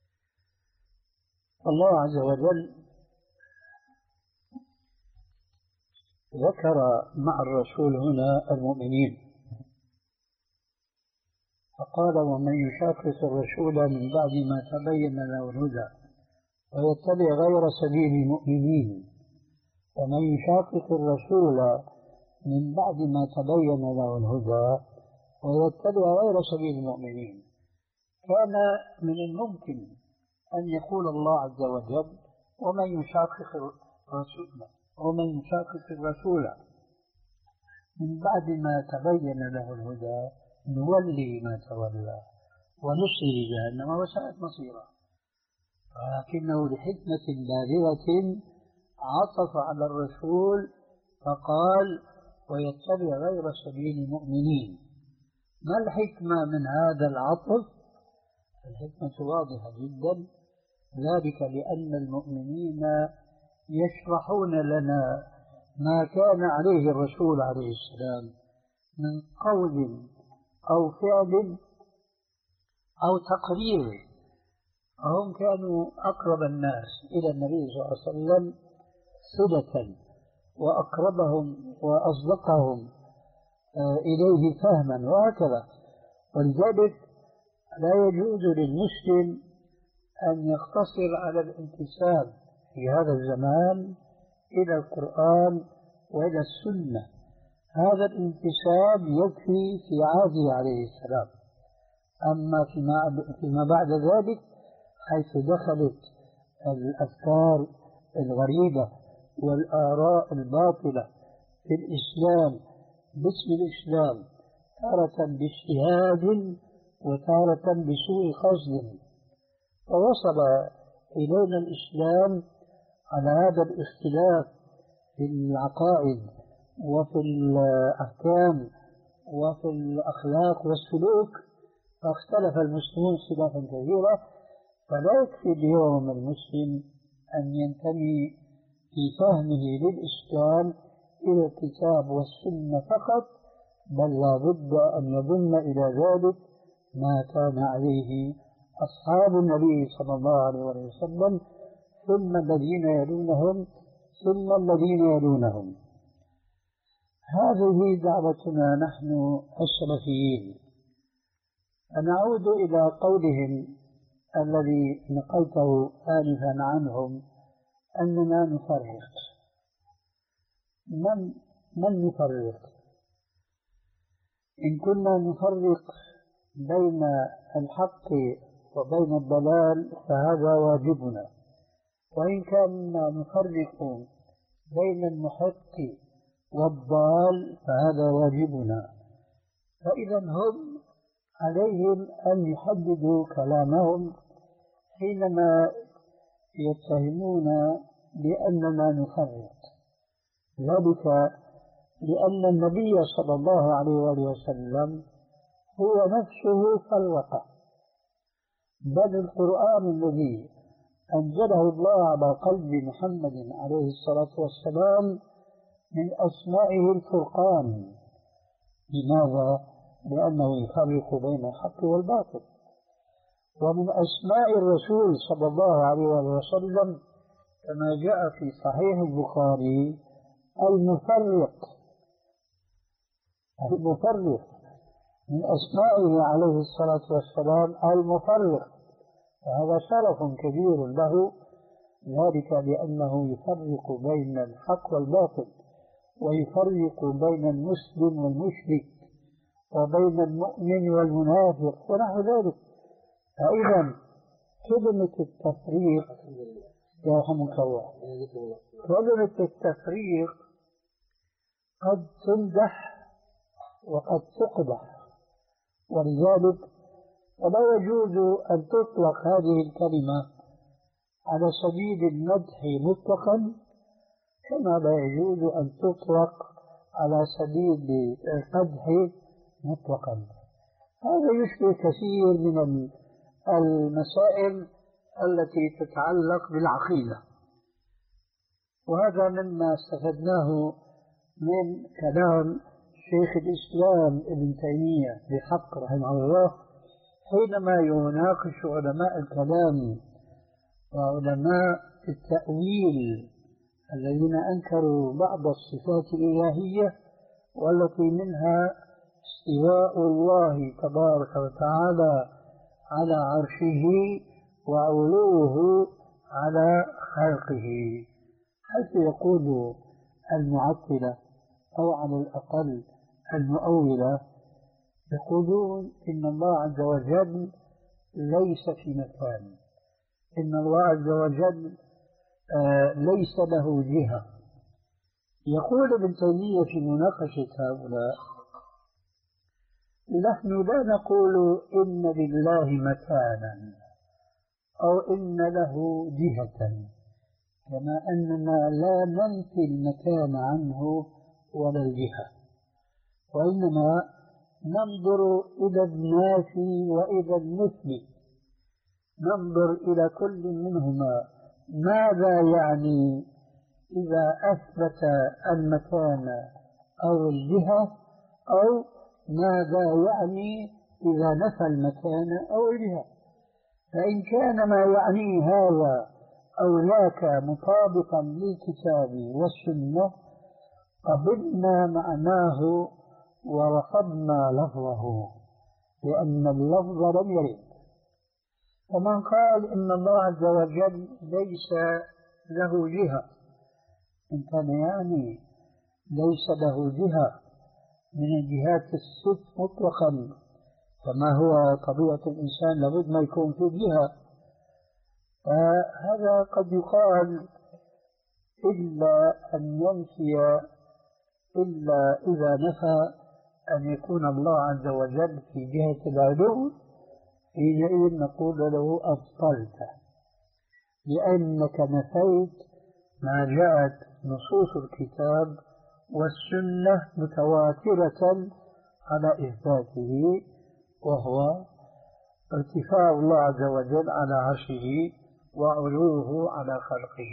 الله عز وجل ذكر مع الرسول هنا المؤمنين، فقال ومن يشاقق الرسول من بعد ما تبين له الهدى ويتبع غير سبيل المؤمنين. ومن يشاقق الرسول من بعد ما تبين له الهدى ويتبع غير سبيل المؤمنين، كان من الممكن أن يقول الله عز وجل ومن يشاقق الرسول ومن يشاقق الرسول من بعد ما تبين له الهدى نولي ما تولى ونصره جهنم وساءت مصيرا، ولكنه لحكمة بالغة عطف على الرسول فقال ويتبع غير سبيل المؤمنين. ما الحكمة من هذا العطف؟ الحكمة واضحة جدا، ذلك لأن المؤمنين يشرحون لنا ما كان عليه الرسول عليه السلام من قول أو فعل أو تقرير. هم كانوا أقرب الناس إلى النبي صلى الله عليه وسلم صلة وأقربهم وأصدقهم إليه فهما وهكذا، ولذلك لا يجوز للمسلم أن يقتصر على الانتساب في هذا الزمان إلى القرآن وإلى السنة. هذا الانتساب يكفي في عهده عليه السلام، أما فيما بعد ذلك حيث دخلت الأفكار الغريبة والآراء الباطلة في الإسلام باسم الإسلام، تارة باجتهاد وتارة بسوء قصد، فوصل إلينا الإسلام على هذا الاختلاف في العقائد وفي الأحكام وفي الأخلاق والسلوك، فاختلف المسلمون اختلافا كثيرا. فلا يكفي اليوم المسلم أن ينتمي في فهمه للإسلام إلى الكتاب والسنة فقط، بل لا بد أن يضم إلى ذلك ما كان عليه أصحاب النبي صلى الله عليه وسلم ثم الذين يلونهم ثم الذين يلونهم. هذه دعوتنا نحن السلفيين. نعود إلى قولهم الذي نقلته آنفا عنهم أننا نفرق. من من نفرق؟ إن كنا نفرق بين الحق وبين الضلال فهذا واجبنا، وإن كنا نفرق بين المحق والضال فهذا واجبنا. فإذا هم عليهم أن يحددوا كلامهم حينما يتهمون بأننا نفرق، ذلك لأن النبي صلى الله عليه وآله وسلم هو نفسه فرق، بل القرآن الذي أنزله الله على قلب محمد عليه الصلاة والسلام من أسمائه الفرقان. لماذا؟ لأنه يفرق بين الحق والباطل. ومن أسماء الرسول صلى الله عليه وسلم كما جاء في صحيح البخاري المفرق. المفرق من أسمائه عليه الصلاة والسلام المفرق، وهذا شرف كبير له، ذلك لأنه يفرق بين الحق والباطل، ويفرق بين المسلم والمشرك، وبين المؤمن والمنافق ونحو ذلك. فإذا كلمة التفريق يرحمك الله، كلمة التفريق قد تمدح وقد تقبح، ولذلك ولا يجوز أن تطلق هذه الكلمة على سبيل المدح مطلقا، كما لا يجوز أن تطلق على سبيل القدح مطلقا. هذا يشبه كثير من المسائل التي تتعلق بالعقيدة، وهذا مما استفدناه من كلام شيخ الإسلام ابن تيمية بحق رحمه الله حينما يناقش علماء الكلام وعلماء التأويل الذين أنكروا بعض الصفات الإلهية، والتي منها استواء الله تبارك وتعالى على عرشه وعلوه على خلقه، حيث يقول المعطلة أو على الأقل المؤولة يقولون إن الله عز وجل ليس في مكان، إن الله عز وجل آه ليس له جهة. يقول ابن تيمية في مناقشة هؤلاء: نحن لا نقول إن لله مكانا أو إن له جهة، كما أننا لا ننفي المكان عنه ولا الجهة، وإنما ننظر إلى النافي وإلى المثبت، ننظر إلى كل منهما ماذا يعني إذا أثبت المكان أو الجهة، أو ماذا يعني إذا نفى المكان أو الجهة. فإن كان ما يعني هذا أو ذاك مطابقا للكتاب والسنة قبلنا معناه ورفضنا لفظه، لأن اللفظ لم يرد. ومن قال إن الله عز وجل ليس له جهة، إن كان يعني ليس له جهة من الجهات الست مطلقا كما هو طبيعة الإنسان لابد ما يكون في جهة، فهذا قد يقال إلا أن ينفي، إلا إذا نفى أن يكون الله عز وجل في جهة العلو، حينئذ نقول له أبطلت، لأنك نفيت ما جاءت نصوص الكتاب والسنة متواترة على إثباته، وهو ارتفاع الله عز وجل على عرشه وعلوه على خلقه.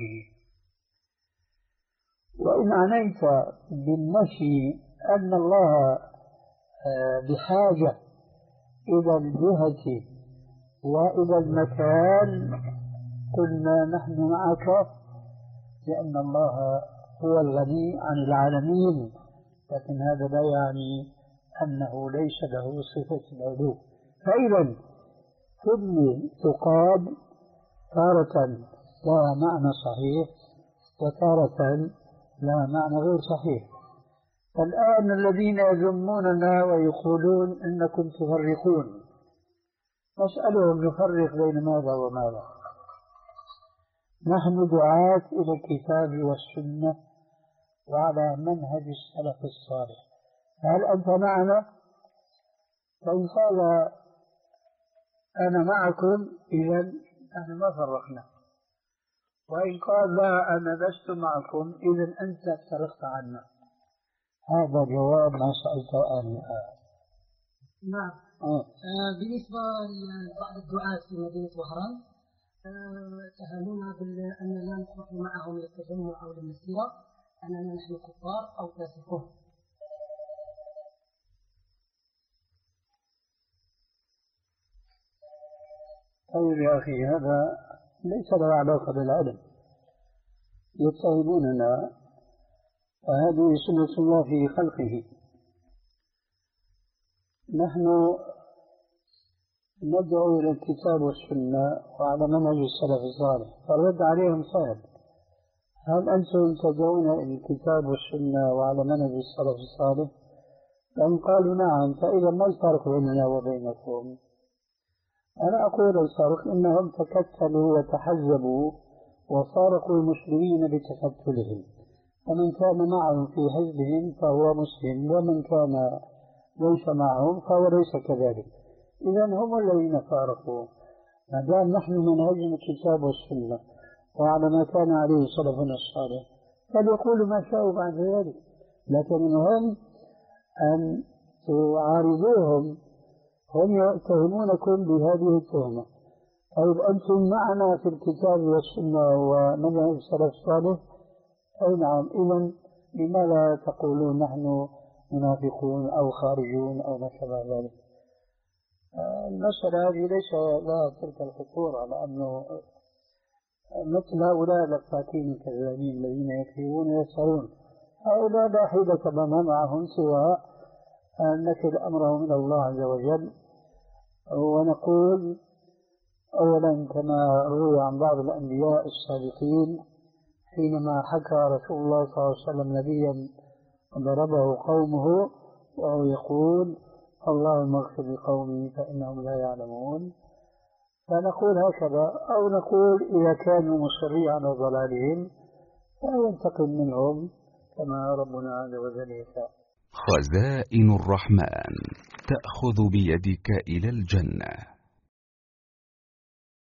وإن عنيت بالنفي أن الله بحاجة إلى الجهة وإلى المكان، قلنا نحن معك، لأن الله هو الغني عن العالمين، لكن هذا لا يعني أنه ليس له صفة العلو. فإذا كل تقال تارة لا معنى صحيح وتارة لا معنى غير صحيح. فالآن الذين يذموننا ويقولون إنكم تفرقون، نسألهم نفرق بين ماذا وماذا؟ نحن دعاة إلى الكتاب والسنة وعلى منهج السلف الصالح، هل أنت معنا؟ فإن قال أنا معكم إذن نحن ما فرقنا، وإن قال لا أنا لست معكم إذن أنت افترقت عنا. هذا جواب ما سألته آنفا. نعم. آه. آه بالنسبة لبعض الدعاة في مدينة وهران اتهمونا بأننا نخرج معهم للتجمع أو للمسيرة، أننا نحن كفار أو فاسقون. طيب يا أخي، هذا ليس له علاقة بالعلم. يتهموننا وهذه سنة الله في خلقه. نحن ندعو إلى الكتاب والسنة وعلى منهج السلف الصالح، فالرد عليهم صعب. هل أنتم تدعون إلى الكتاب والسنة وعلى منهج السلف الصالح؟ فإن قالوا نعم، فإذا ما الفرق بيننا وبينكم؟ أنا أقول الفرق إنهم تكتلوا وتحزبوا وفارقوا المسلمين بتكتلهم، فمن كان معهم في حزبهم فهو مسلم، ومن كان ليس معهم فهو ليس كذلك. إذا هم الذين فارقوا. ما دام نحن منهجنا الكتاب والسنة وعلى ما كان عليه سلفنا الصالح فليقولوا ما شاءوا بعد ذلك، لكن هم أن تعارضوهم. هم يتهمونكم بهذه التهمة. طيب أنتم معنا في الكتاب والسنة ومنهج السلف الصالح؟ أي نعم. إذن لماذا تقولون نحن منافقون أو خارجون أو ما شابه ذلك؟ المسألة هذه ليس لها تلك الخطورة، لأنه مثل هؤلاء الأفاكين الكذابين الذين يكذبون ويسهرون، هؤلاء لا حيلة لنا معهم سوى أن نكل أمره من الله عز وجل. ونقول أولا كما روي عن بعض الأنبياء السابقين حينما حكى رسول الله صلى الله عليه وسلم نبيا ضربه قومه وهو يقول اللهم اغفر لقومي فإنهم لا يعلمون، فنقول هكذا. أو نقول إذا كانوا مصرين على ضلالهم فينتقم منهم كما ربنا عز وجل يشاء. خزائن الرحمن تأخذ بيدك إلى الجنة.